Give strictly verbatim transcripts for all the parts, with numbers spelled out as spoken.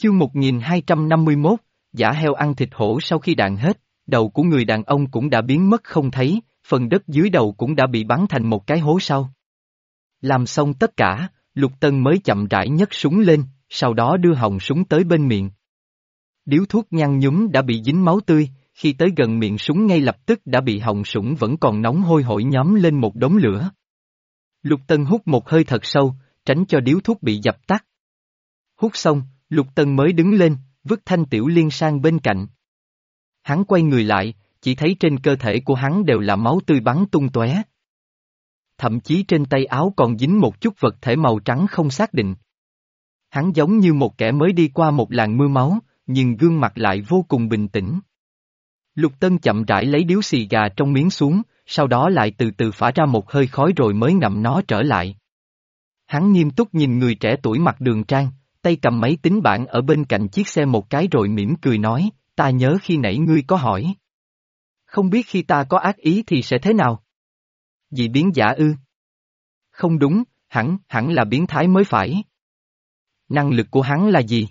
Chương một nghìn hai trăm năm mươi mốt, giả heo ăn thịt hổ. Sau khi đạn hết, đầu của người đàn ông cũng đã biến mất không thấy, phần đất dưới đầu cũng đã bị bắn thành một cái hố sâu. Làm xong tất cả, Lục Tân mới chậm rãi nhấc súng lên, sau đó đưa họng súng tới bên miệng. Điếu thuốc nhăn nhúm đã bị dính máu tươi, khi tới gần miệng súng ngay lập tức đã bị họng súng vẫn còn nóng hôi hổi nhóm lên một đống lửa. Lục Tân hút một hơi thật sâu, tránh cho điếu thuốc bị dập tắt. Hút xong, Lục Tân mới đứng lên, vứt thanh tiểu liên sang bên cạnh. Hắn quay người lại, chỉ thấy trên cơ thể của hắn đều là máu tươi bắn tung tóe. Thậm chí trên tay áo còn dính một chút vật thể màu trắng không xác định. Hắn giống như một kẻ mới đi qua một làn mưa máu, nhưng gương mặt lại vô cùng bình tĩnh. Lục Tân chậm rãi lấy điếu xì gà trong miếng xuống, sau đó lại từ từ phả ra một hơi khói rồi mới ngậm nó trở lại. Hắn nghiêm túc nhìn người trẻ tuổi mặc đường trang, tay cầm máy tính bảng ở bên cạnh chiếc xe một cái rồi mỉm cười nói, ta nhớ khi nãy ngươi có hỏi. Không biết khi ta có ác ý thì sẽ thế nào? Dị biến giả ư? Không đúng, hẳn, hẳn là biến thái mới phải. Năng lực của hắn là gì?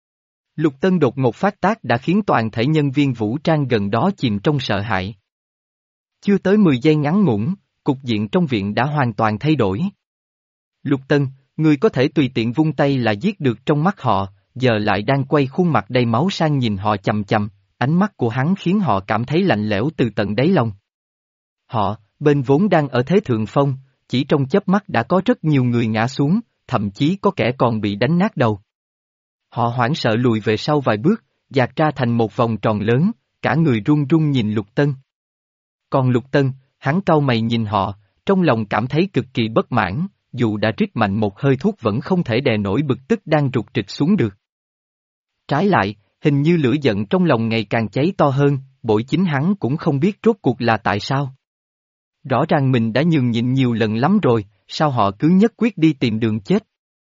Lục Tân đột ngột phát tác đã khiến toàn thể nhân viên vũ trang gần đó chìm trong sợ hãi. Chưa tới mười giây ngắn ngủn, cục diện trong viện đã hoàn toàn thay đổi. Lục Tân, ngươi có thể tùy tiện vung tay là giết được trong mắt họ, giờ lại đang quay khuôn mặt đầy máu sang nhìn họ chằm chằm, ánh mắt của hắn khiến họ cảm thấy lạnh lẽo từ tận đáy lòng. Họ, bên vốn đang ở thế thượng phong, chỉ trong chớp mắt đã có rất nhiều người ngã xuống, thậm chí có kẻ còn bị đánh nát đầu. Họ hoảng sợ lùi về sau vài bước, dạt ra thành một vòng tròn lớn, cả người run run nhìn Lục Tân. Còn Lục Tân, hắn cau mày nhìn họ, trong lòng cảm thấy cực kỳ bất mãn, dù đã rít mạnh một hơi thuốc vẫn không thể đè nổi bực tức đang rụt rịch xuống được. Trái lại, hình như lửa giận trong lòng ngày càng cháy to hơn, bội chính hắn cũng không biết rốt cuộc là tại sao. Rõ ràng mình đã nhường nhịn nhiều lần lắm rồi, sao họ cứ nhất quyết đi tìm đường chết?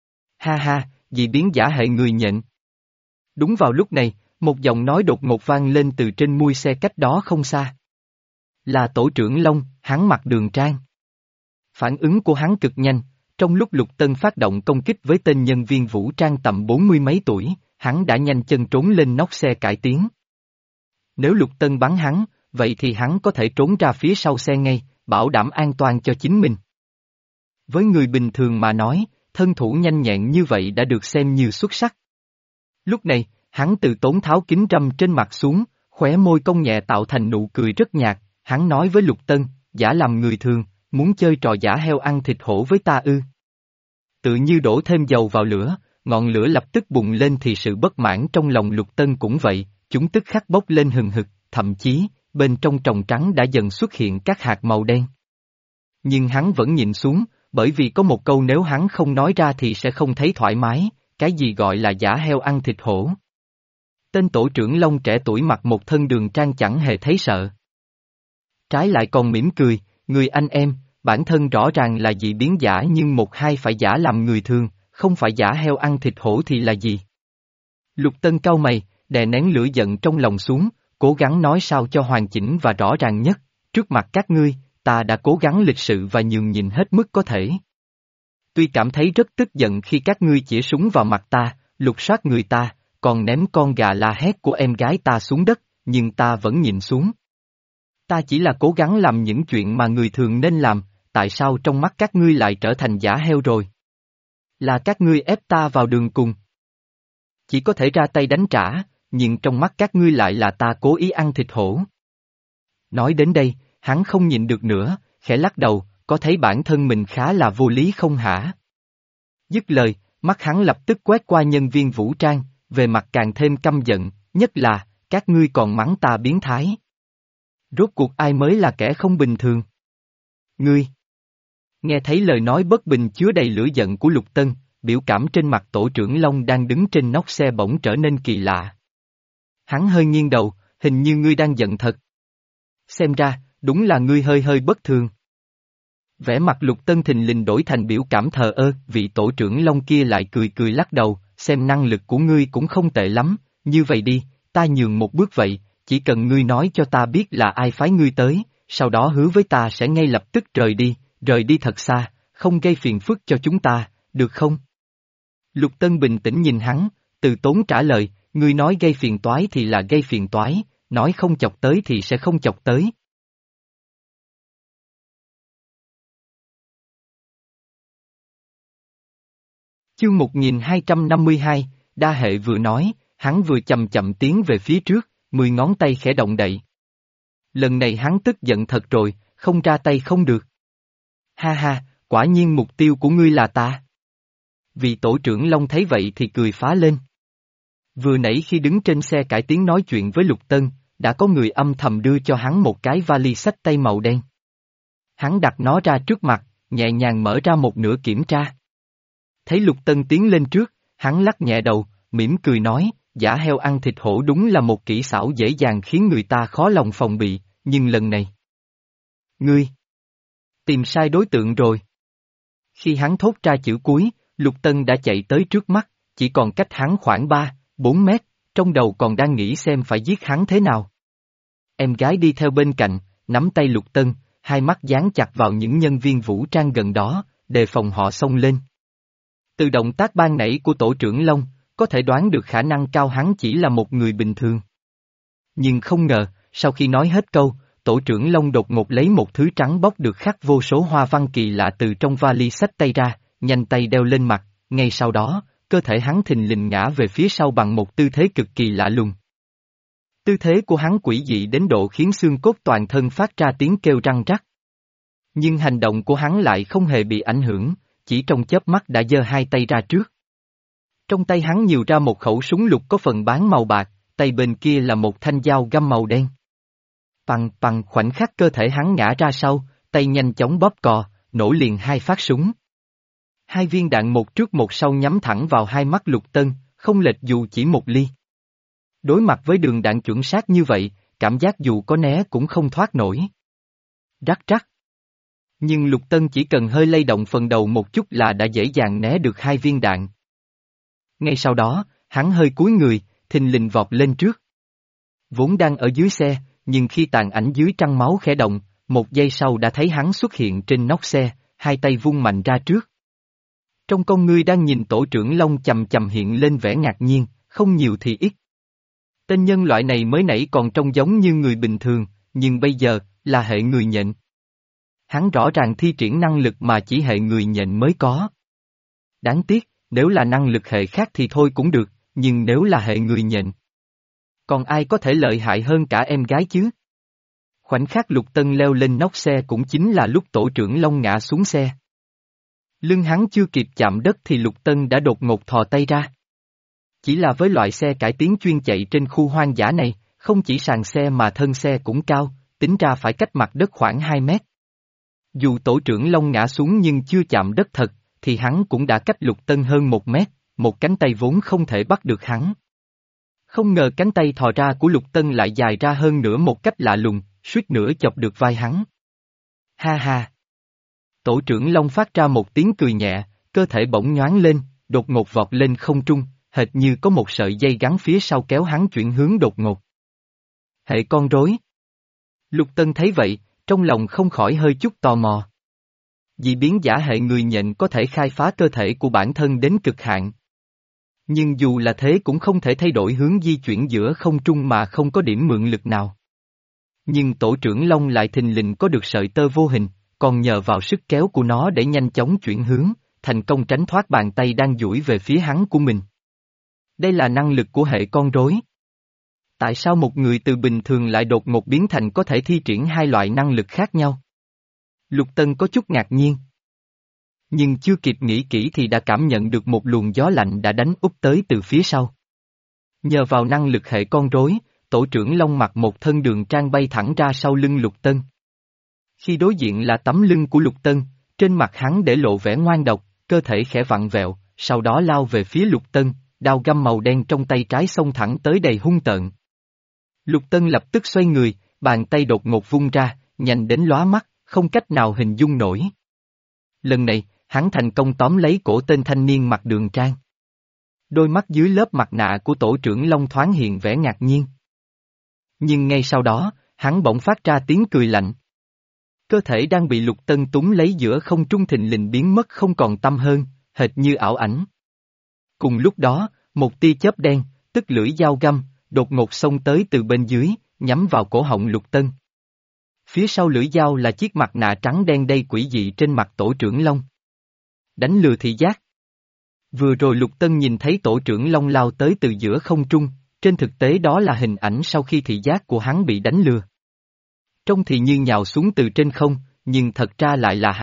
Ha ha, dị biến giả hệ người nhện. Đúng vào lúc này, một giọng nói đột ngột vang lên từ trên mui xe cách đó không xa. Là tổ trưởng Long, hắn mặc đường trang. Phản ứng của hắn cực nhanh, trong lúc Lục Tân phát động công kích với tên nhân viên vũ trang tầm bốn mươi mấy tuổi, hắn đã nhanh chân trốn lên nóc xe cải tiến. Nếu Lục Tân bắn hắn, vậy thì hắn có thể trốn ra phía sau xe ngay, bảo đảm an toàn cho chính mình. Với người bình thường mà nói, thân thủ nhanh nhẹn như vậy đã được xem như xuất sắc. Lúc này, hắn từ tốn tháo kính râm trên mặt xuống, khóe môi cong nhẹ tạo thành nụ cười rất nhạt, hắn nói với Lục Tân, giả làm người thường, muốn chơi trò giả heo ăn thịt hổ với ta ư. Tự như đổ thêm dầu vào lửa, ngọn lửa lập tức bùng lên thì sự bất mãn trong lòng Lục Tân cũng vậy, chúng tức khắc bốc lên hừng hực, thậm chí, bên trong tròng trắng đã dần xuất hiện các hạt màu đen. Nhưng hắn vẫn nhìn xuống, bởi vì có một câu nếu hắn không nói ra thì sẽ không thấy thoải mái, cái gì gọi là giả heo ăn thịt hổ. Tên tổ trưởng Long trẻ tuổi mặc một thân đường trang chẳng hề thấy sợ. Trái lại còn mỉm cười, người anh em, bản thân rõ ràng là dị biến giả nhưng một hai phải giả làm người thường, không phải giả heo ăn thịt hổ thì là gì? Lục Tân cau mày, đè nén lửa giận trong lòng xuống, cố gắng nói sao cho hoàn chỉnh và rõ ràng nhất, trước mặt các ngươi, ta đã cố gắng lịch sự và nhường nhịn hết mức có thể. Tuy cảm thấy rất tức giận khi các ngươi chĩa súng vào mặt ta, lục soát người ta, còn ném con gà la hét của em gái ta xuống đất, nhưng ta vẫn nhìn xuống. Ta chỉ là cố gắng làm những chuyện mà người thường nên làm, tại sao trong mắt các ngươi lại trở thành giả heo rồi? Là các ngươi ép ta vào đường cùng. Chỉ có thể ra tay đánh trả, nhưng trong mắt các ngươi lại là ta cố ý ăn thịt hổ. Nói đến đây, hắn không nhịn được nữa, khẽ lắc đầu, có thấy bản thân mình khá là vô lý không hả? Dứt lời, mắt hắn lập tức quét qua nhân viên vũ trang, về mặt càng thêm căm giận, nhất là, các ngươi còn mắng ta biến thái. Rốt cuộc ai mới là kẻ không bình thường? Ngươi! Nghe thấy lời nói bất bình chứa đầy lửa giận của Lục Tân, biểu cảm trên mặt tổ trưởng Long đang đứng trên nóc xe bỗng trở nên kỳ lạ. Hắn hơi nghiêng đầu, hình như ngươi đang giận thật. Xem ra, đúng là ngươi hơi hơi bất thường. Vẻ mặt Lục Tân thình lình đổi thành biểu cảm thờ ơ, vị tổ trưởng Long kia lại cười cười lắc đầu, xem năng lực của ngươi cũng không tệ lắm, như vậy đi, ta nhường một bước vậy, chỉ cần ngươi nói cho ta biết là ai phái ngươi tới, sau đó hứa với ta sẽ ngay lập tức rời đi, rời đi thật xa, không gây phiền phức cho chúng ta, được không? Lục Tân bình tĩnh nhìn hắn, từ tốn trả lời, ngươi nói gây phiền toái thì là gây phiền toái, nói không chọc tới thì sẽ không chọc tới. Chương một nghìn hai trăm năm mươi hai, đa hệ vừa nói, hắn vừa chậm chậm tiến về phía trước, mười ngón tay khẽ động đậy. Lần này hắn tức giận thật rồi, không ra tay không được. Ha ha, quả nhiên mục tiêu của ngươi là ta. Vị tổ trưởng Long thấy vậy thì cười phá lên. Vừa nãy khi đứng trên xe cải tiến nói chuyện với Lục Tân, đã có người âm thầm đưa cho hắn một cái vali xách tay màu đen. Hắn đặt nó ra trước mặt, nhẹ nhàng mở ra một nửa kiểm tra. Thấy Lục Tân tiến lên trước, hắn lắc nhẹ đầu, mỉm cười nói, giả heo ăn thịt hổ đúng là một kỹ xảo dễ dàng khiến người ta khó lòng phòng bị, nhưng lần này. Ngươi! Tìm sai đối tượng rồi. Khi hắn thốt ra chữ cuối, Lục Tân đã chạy tới trước mắt, chỉ còn cách hắn khoảng ba, bốn mét, trong đầu còn đang nghĩ xem phải giết hắn thế nào. Em gái đi theo bên cạnh, nắm tay Lục Tân, hai mắt dán chặt vào những nhân viên vũ trang gần đó, đề phòng họ xông lên. Từ động tác ban nãy của tổ trưởng Long, có thể đoán được khả năng cao hắn chỉ là một người bình thường. Nhưng không ngờ, sau khi nói hết câu, tổ trưởng Long đột ngột lấy một thứ trắng bóc được khắc vô số hoa văn kỳ lạ từ trong vali xách tay ra, nhanh tay đeo lên mặt, ngay sau đó, cơ thể hắn thình lình ngã về phía sau bằng một tư thế cực kỳ lạ lùng. Tư thế của hắn quỷ dị đến độ khiến xương cốt toàn thân phát ra tiếng kêu răng rắc. Nhưng hành động của hắn lại không hề bị ảnh hưởng, chỉ trong chớp mắt đã giơ hai tay ra trước. Trong tay hắn nhiều ra một khẩu súng lục có phần bán màu bạc, tay bên kia là một thanh dao găm màu đen. Pằng pằng khoảnh khắc cơ thể hắn ngã ra sau, tay nhanh chóng bóp cò, nổ liền hai phát súng. Hai viên đạn một trước một sau nhắm thẳng vào hai mắt Lục Tân, không lệch dù chỉ một ly. Đối mặt với đường đạn chuẩn xác như vậy, cảm giác dù có né cũng không thoát nổi. Rắc rắc. Nhưng Lục Tân chỉ cần hơi lay động phần đầu một chút là đã dễ dàng né được hai viên đạn. Ngay sau đó, hắn hơi cúi người, thình lình vọt lên trước. Vốn đang ở dưới xe, nhưng khi tàn ảnh dưới trăng máu khẽ động, một giây sau đã thấy hắn xuất hiện trên nóc xe, hai tay vung mạnh ra trước. Trong con ngươi đang nhìn tổ trưởng Long chầm chầm hiện lên vẻ ngạc nhiên, không nhiều thì ít. Tên nhân loại này mới nãy còn trông giống như người bình thường, nhưng bây giờ, là hệ người nhện. Hắn rõ ràng thi triển năng lực mà chỉ hệ người nhện mới có. Đáng tiếc, nếu là năng lực hệ khác thì thôi cũng được, nhưng nếu là hệ người nhện. Còn ai có thể lợi hại hơn cả em gái chứ? Khoảnh khắc Lục Tân leo lên nóc xe cũng chính là lúc tổ trưởng Long ngã xuống xe. Lưng hắn chưa kịp chạm đất thì Lục Tân đã đột ngột thò tay ra. Chỉ là với loại xe cải tiến chuyên chạy trên khu hoang dã này, không chỉ sàn xe mà thân xe cũng cao, tính ra phải cách mặt đất khoảng hai mét. Dù tổ trưởng Long ngã xuống nhưng chưa chạm đất thật, thì hắn cũng đã cách Lục Tân hơn một mét, một cánh tay vốn không thể bắt được hắn. Không ngờ cánh tay thò ra của Lục Tân lại dài ra hơn nữa một cách lạ lùng, suýt nữa chọc được vai hắn. Ha ha! Tổ trưởng Long phát ra một tiếng cười nhẹ, cơ thể bỗng nhoáng lên, đột ngột vọt lên không trung, hệt như có một sợi dây gắn phía sau kéo hắn chuyển hướng đột ngột. Hệ con rối. Lục Tân thấy vậy, trong lòng không khỏi hơi chút tò mò. Dị biến giả hệ người nhện có thể khai phá cơ thể của bản thân đến cực hạn. Nhưng dù là thế cũng không thể thay đổi hướng di chuyển giữa không trung mà không có điểm mượn lực nào. Nhưng tổ trưởng Long lại thình lình có được sợi tơ vô hình, còn nhờ vào sức kéo của nó để nhanh chóng chuyển hướng, thành công tránh thoát bàn tay đang duỗi về phía hắn của mình. Đây là năng lực của hệ con rối. Tại sao một người từ bình thường lại đột ngột biến thành có thể thi triển hai loại năng lực khác nhau? Lục Tân có chút ngạc nhiên. Nhưng chưa kịp nghĩ kỹ thì đã cảm nhận được một luồng gió lạnh đã đánh úp tới từ phía sau. Nhờ vào năng lực hệ con rối, tổ trưởng Long mặc một thân đường trang bay thẳng ra sau lưng Lục Tân. Khi đối diện là tấm lưng của Lục Tân, trên mặt hắn để lộ vẻ ngoan độc, cơ thể khẽ vặn vẹo, sau đó lao về phía Lục Tân, đao găm màu đen trong tay trái xông thẳng tới đầy hung tợn. Lục Tân lập tức xoay người, bàn tay đột ngột vung ra, nhanh đến lóa mắt, không cách nào hình dung nổi. Lần này, hắn thành công tóm lấy cổ tên thanh niên mặc đường trang. Đôi mắt dưới lớp mặt nạ của tổ trưởng Long thoáng hiện vẻ ngạc nhiên. Nhưng ngay sau đó, hắn bỗng phát ra tiếng cười lạnh. Cơ thể đang bị Lục Tân túng lấy giữa không trung thình lình biến mất không còn tăm hơn, hệt như ảo ảnh. Cùng lúc đó, Một tia chớp đen, tức lưỡi dao găm, đột ngột xông tới từ bên dưới, nhắm vào cổ họng Lục Tân. Phía sau lưỡi dao là chiếc mặt nạ trắng đen đầy quỷ dị trên mặt Tổ trưởng Long. Đánh lừa thị giác. Vừa rồi Lục Tân nhìn thấy Tổ trưởng Long lao tới từ giữa không trung, trên thực tế đó là hình ảnh sau khi thị giác của hắn bị đánh lừa. Trông thì như nhào xuống từ trên không, nhưng thật ra lại là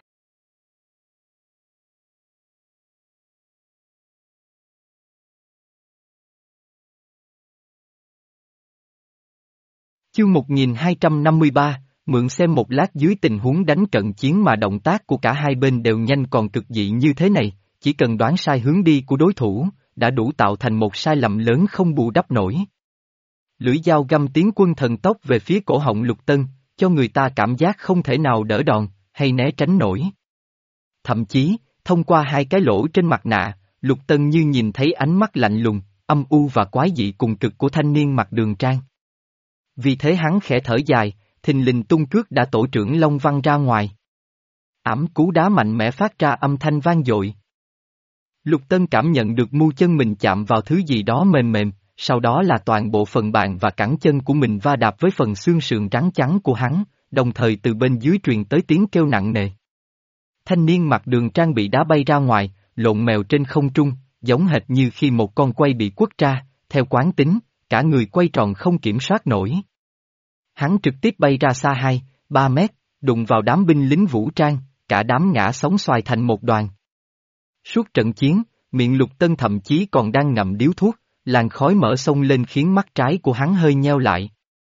Chương một nghìn hai trăm năm mươi ba, mượn xem một lát dưới tình huống đánh cận chiến mà động tác của cả hai bên đều nhanh còn cực dị như thế này, chỉ cần đoán sai hướng đi của đối thủ, đã đủ tạo thành một sai lầm lớn không bù đắp nổi. Lưỡi dao găm tiến quân thần tốc về phía cổ họng Lục Tân, cho người ta cảm giác không thể nào đỡ đòn, hay né tránh nổi. Thậm chí, thông qua hai cái lỗ trên mặt nạ, Lục Tân như nhìn thấy ánh mắt lạnh lùng, âm u và quái dị cùng cực của thanh niên mặc Đường Trang. Vì thế hắn khẽ thở dài, thình lình tung cước đã Tổ trưởng Long văng ra ngoài. Ẵm cú đá mạnh mẽ phát ra âm thanh vang dội. Lục Tân cảm nhận được mu chân mình chạm vào thứ gì đó mềm mềm, sau đó là toàn bộ phần bàn và cẳng chân của mình va đạp với phần xương sườn trắng trắng của hắn, đồng thời từ bên dưới truyền tới tiếng kêu nặng nề. Thanh niên mặc Đường Trang bị đá bay ra ngoài, lộn mèo trên không trung, giống hệt như khi một con quay bị quất ra, theo quán tính, cả người quay tròn không kiểm soát nổi. Hắn trực tiếp bay ra xa hai, ba mét, đụng vào đám binh lính vũ trang, cả đám ngã sóng xoài thành một đoàn. Suốt trận chiến, miệng Lục Tân thậm chí còn đang ngậm điếu thuốc, làn khói mở xông lên khiến mắt trái của hắn hơi nheo lại.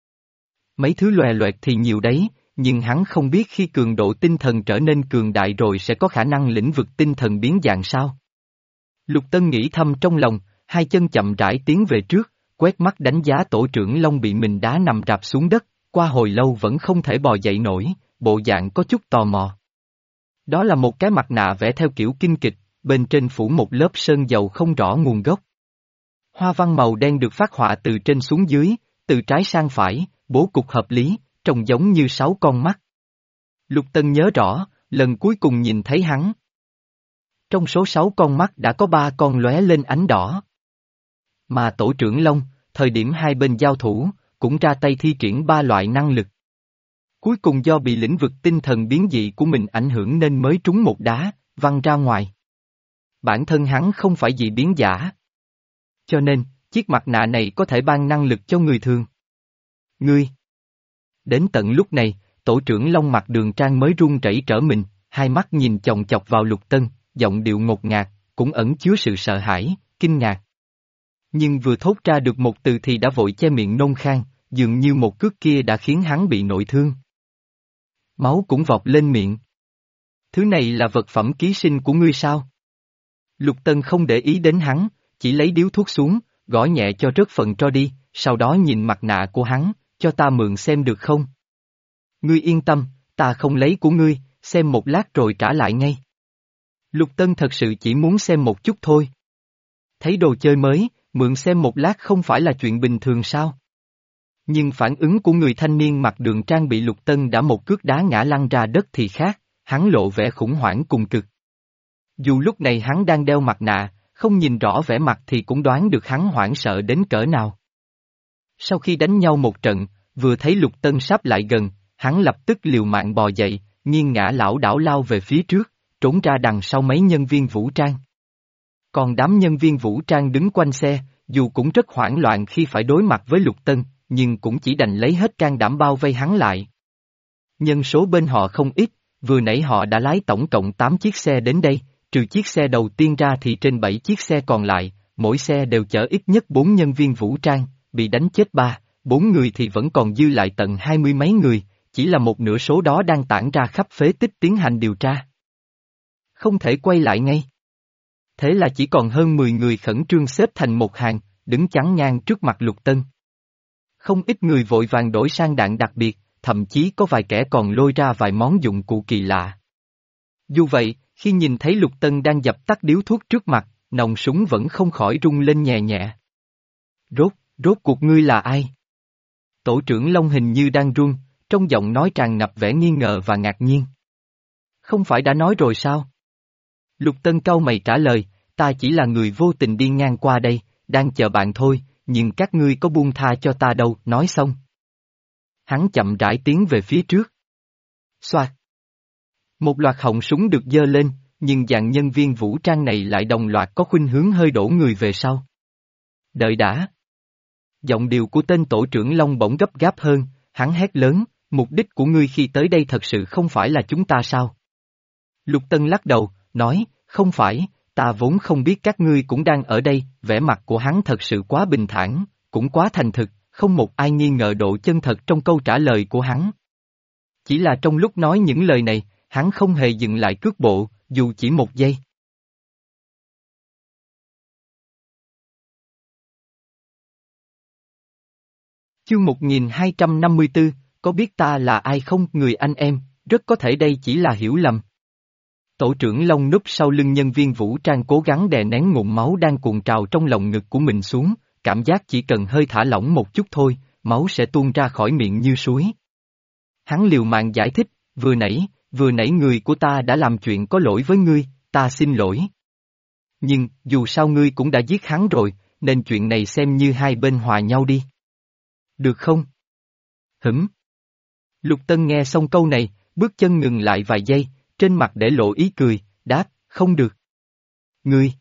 Mấy thứ loè loẹt thì nhiều đấy, nhưng hắn không biết khi cường độ tinh thần trở nên cường đại rồi sẽ có khả năng lĩnh vực tinh thần biến dạng sao. Lục Tân nghĩ thầm trong lòng, hai chân chậm rãi tiến về trước, quét mắt đánh giá Tổ trưởng Long bị mình đá nằm rạp xuống đất, qua hồi lâu vẫn không thể bò dậy nổi, bộ dạng có chút tò mò. Đó là một cái mặt nạ vẽ theo kiểu kinh kịch, bên trên phủ một lớp sơn dầu không rõ nguồn gốc. Hoa văn màu đen được phác họa từ trên xuống dưới, từ trái sang phải, bố cục hợp lý, trông giống như sáu con mắt. Lục Tân nhớ rõ, lần cuối cùng nhìn thấy hắn. Trong số sáu con mắt đã có ba con lóe lên ánh đỏ. Mà Tổ trưởng Long, thời điểm hai bên giao thủ, cũng ra tay thi triển ba loại năng lực. Cuối cùng do bị lĩnh vực tinh thần biến dị của mình ảnh hưởng nên mới trúng một đá, văng ra ngoài. Bản thân hắn không phải dị biến giả. Cho nên, chiếc mặt nạ này có thể ban năng lực cho người thường. Ngươi! Đến tận lúc này, Tổ trưởng Long mặc Đường Trang mới run rẩy trở mình, hai mắt nhìn chòng chọc vào Lục Tân, giọng điệu ngột ngạt, cũng ẩn chứa sự sợ hãi, kinh ngạc. Nhưng vừa thốt ra được một từ thì đã vội che miệng nôn khan, dường như một cước kia đã khiến hắn bị nội thương. Máu cũng vọt lên miệng. Thứ này là vật phẩm ký sinh của ngươi sao? Lục Tân không để ý đến hắn, chỉ lấy điếu thuốc xuống, gõ nhẹ cho rớt phần tro đi, sau đó nhìn mặt nạ của hắn, cho ta mượn xem được không? Ngươi yên tâm, ta không lấy của ngươi, xem một lát rồi trả lại ngay. Lục Tân thật sự chỉ muốn xem một chút thôi. Thấy đồ chơi mới, mượn xem một lát không phải là chuyện bình thường sao? Nhưng phản ứng của người thanh niên mặc Đường Trang bị Lục Tân đã một cước đá ngã lăn ra đất thì khác, hắn lộ vẻ khủng hoảng cùng cực. Dù lúc này hắn đang đeo mặt nạ, không nhìn rõ vẻ mặt thì cũng đoán được hắn hoảng sợ đến cỡ nào. Sau khi đánh nhau một trận, vừa thấy Lục Tân sắp lại gần, hắn lập tức liều mạng bò dậy, nghiêng ngã lảo đảo lao về phía trước, trốn ra đằng sau mấy nhân viên vũ trang. Còn đám nhân viên vũ trang đứng quanh xe, dù cũng rất hoảng loạn khi phải đối mặt với Lục Tân, nhưng cũng chỉ đành lấy hết can đảm bao vây hắn lại. Nhân số bên họ không ít, vừa nãy họ đã lái tổng cộng tám chiếc xe đến đây, trừ chiếc xe đầu tiên ra thì trên bảy chiếc xe còn lại, mỗi xe đều chở ít nhất bốn nhân viên vũ trang, bị đánh chết ba, bốn người thì vẫn còn dư lại tận hai mươi mấy người, chỉ là một nửa số đó đang tản ra khắp phế tích tiến hành điều tra. Không thể quay lại ngay. Thế là chỉ còn hơn mười người khẩn trương xếp thành một hàng, đứng chắn ngang trước mặt Lục Tân. Không ít người vội vàng đổi sang đạn đặc biệt, thậm chí có vài kẻ còn lôi ra vài món dụng cụ kỳ lạ. Dù vậy, khi nhìn thấy Lục Tân đang dập tắt điếu thuốc trước mặt, nòng súng vẫn không khỏi rung lên nhẹ nhẹ. Rốt, rốt cuộc ngươi là ai? Tổ trưởng Long hình như đang run, trong giọng nói tràn ngập vẻ nghi ngờ và ngạc nhiên. Không phải đã nói rồi sao? Lục Tân cau mày trả lời, ta chỉ là người vô tình đi ngang qua đây, đang chờ bạn thôi, nhưng các ngươi có buông tha cho ta đâu, nói xong. Hắn chậm rãi tiến về phía trước. Xoạt. Một loạt họng súng được giơ lên, nhưng dàn nhân viên vũ trang này lại đồng loạt có khuynh hướng hơi đổ người về sau. Đợi đã. Giọng điệu của tên tổ trưởng Long bỗng gấp gáp hơn, hắn hét lớn, mục đích của ngươi khi tới đây thật sự không phải là chúng ta sao? Lục Tân lắc đầu, nói, không phải, ta vốn không biết các ngươi cũng đang ở đây, vẻ mặt của hắn thật sự quá bình thản, cũng quá thành thực, không một ai nghi ngờ độ chân thật trong câu trả lời của hắn. Chỉ là trong lúc nói những lời này, hắn không hề dừng lại cước bộ, dù chỉ một giây. Chương một nghìn hai trăm năm mươi tư, có biết ta là ai không, người anh em, rất có thể đây chỉ là hiểu lầm. Tổ trưởng Long núp sau lưng nhân viên vũ trang cố gắng đè nén ngụm máu đang cuồn trào trong lồng ngực của mình xuống, cảm giác chỉ cần hơi thả lỏng một chút thôi, máu sẽ tuôn ra khỏi miệng như suối. Hắn liều mạng giải thích, vừa nãy, vừa nãy người của ta đã làm chuyện có lỗi với ngươi, ta xin lỗi. Nhưng, dù sao ngươi cũng đã giết hắn rồi, nên chuyện này xem như hai bên hòa nhau đi. Được không? Hửm. Lục Tân nghe xong câu này, bước chân ngừng lại vài giây, trên mặt để lộ ý cười, đáp, không được. Ngươi.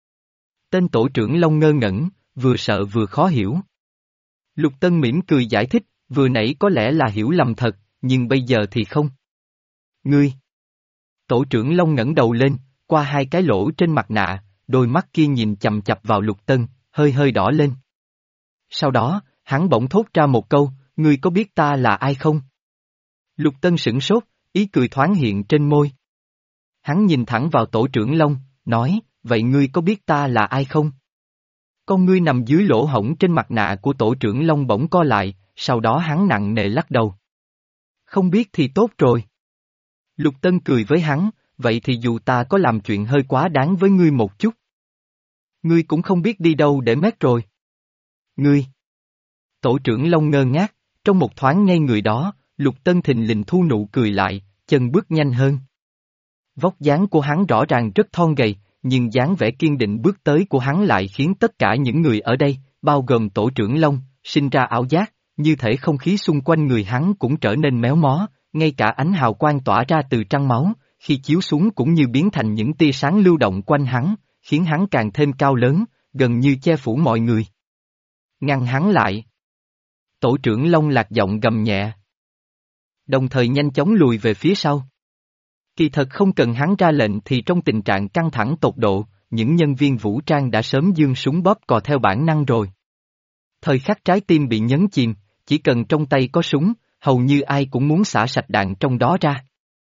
Tên tổ trưởng Long ngơ ngẩn, vừa sợ vừa khó hiểu. Lục Tân mỉm cười giải thích, vừa nãy có lẽ là hiểu lầm thật, nhưng bây giờ thì không. Ngươi. Tổ trưởng Long ngẩng đầu lên, qua hai cái lỗ trên mặt nạ, đôi mắt kia nhìn chằm chặp vào Lục Tân, hơi hơi đỏ lên. Sau đó, hắn bỗng thốt ra một câu, ngươi có biết ta là ai không? Lục Tân sửng sốt, ý cười thoáng hiện trên môi. Hắn nhìn thẳng vào tổ trưởng Long, nói, vậy ngươi có biết ta là ai không? Con ngươi nằm dưới lỗ hổng trên mặt nạ của tổ trưởng Long bỗng co lại, sau đó hắn nặng nề lắc đầu. Không biết thì tốt rồi. Lục Tân cười với hắn, vậy thì dù ta có làm chuyện hơi quá đáng với ngươi một chút. Ngươi cũng không biết đi đâu để mét rồi. Ngươi. Tổ trưởng Long ngơ ngác, trong một thoáng ngay người đó, Lục Tân thình lình thu nụ cười lại, chân bước nhanh hơn. Vóc dáng của hắn rõ ràng rất thon gầy, nhưng dáng vẻ kiên định bước tới của hắn lại khiến tất cả những người ở đây, bao gồm tổ trưởng Long, sinh ra ảo giác, như thể không khí xung quanh người hắn cũng trở nên méo mó, ngay cả ánh hào quang tỏa ra từ trăng máu, khi chiếu xuống cũng như biến thành những tia sáng lưu động quanh hắn, khiến hắn càng thêm cao lớn, gần như che phủ mọi người. Ngăn hắn lại. Tổ trưởng Long lạc giọng gầm nhẹ. Đồng thời nhanh chóng lùi về phía sau. Kỳ thật không cần hắn ra lệnh thì trong tình trạng căng thẳng tột độ, những nhân viên vũ trang đã sớm giương súng bóp cò theo bản năng rồi. Thời khắc trái tim bị nhấn chìm, chỉ cần trong tay có súng, hầu như ai cũng muốn xả sạch đạn trong đó ra.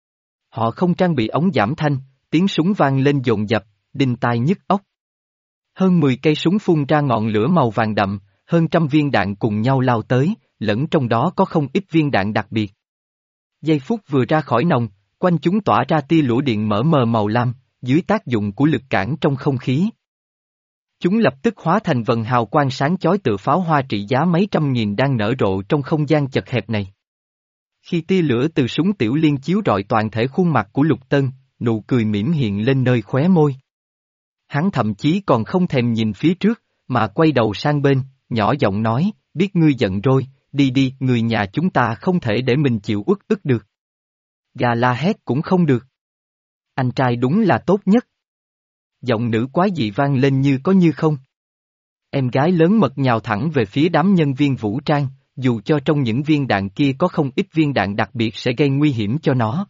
Họ không trang bị ống giảm thanh, tiếng súng vang lên dồn dập, đinh tai nhức óc. Hơn mười cây súng phun ra ngọn lửa màu vàng đậm, hơn trăm viên đạn cùng nhau lao tới, lẫn trong đó có không ít viên đạn đặc biệt. Giây phút vừa ra khỏi nòng, quanh chúng tỏa ra tia lửa điện mở mờ màu lam, dưới tác dụng của lực cản trong không khí. Chúng lập tức hóa thành vần hào quang sáng chói tựa pháo hoa trị giá mấy trăm nghìn đang nở rộ trong không gian chật hẹp này. Khi tia lửa từ súng tiểu liên chiếu rọi toàn thể khuôn mặt của Lục Tân, nụ cười mỉm hiện lên nơi khóe môi. Hắn thậm chí còn không thèm nhìn phía trước, mà quay đầu sang bên, nhỏ giọng nói, biết ngươi giận rồi, đi đi, người nhà chúng ta không thể để mình chịu uất ức được. Gà la hét cũng không được. Anh trai đúng là tốt nhất. Giọng nữ quái dị vang lên như có như không. Em gái lớn mật nhào thẳng về phía đám nhân viên vũ trang, dù cho trong những viên đạn kia có không ít viên đạn đặc biệt sẽ gây nguy hiểm cho nó.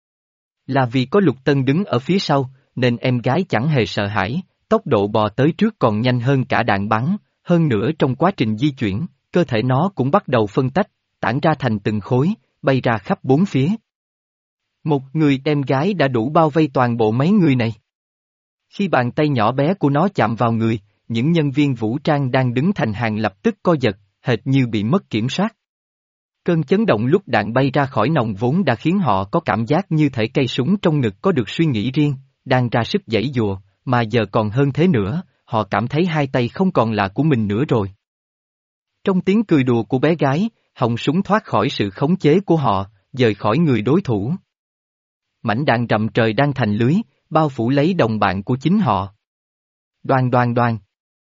Là vì có Lục Tân đứng ở phía sau, nên em gái chẳng hề sợ hãi, tốc độ bò tới trước còn nhanh hơn cả đạn bắn, hơn nữa trong quá trình di chuyển, cơ thể nó cũng bắt đầu phân tách, tản ra thành từng khối, bay ra khắp bốn phía. Một người em gái đã đủ bao vây toàn bộ mấy người này. Khi bàn tay nhỏ bé của nó chạm vào người, những nhân viên vũ trang đang đứng thành hàng lập tức co giật, hệt như bị mất kiểm soát. Cơn chấn động lúc đạn bay ra khỏi nòng vốn đã khiến họ có cảm giác như thể cây súng trong ngực có được suy nghĩ riêng, đang ra sức giãy giụa, mà giờ còn hơn thế nữa, họ cảm thấy hai tay không còn là của mình nữa rồi. Trong tiếng cười đùa của bé gái, họng súng thoát khỏi sự khống chế của họ, rời khỏi người đối thủ. Mảnh đạn rậm trời đang thành lưới, bao phủ lấy đồng bạn của chính họ. Đoan đoan đoan.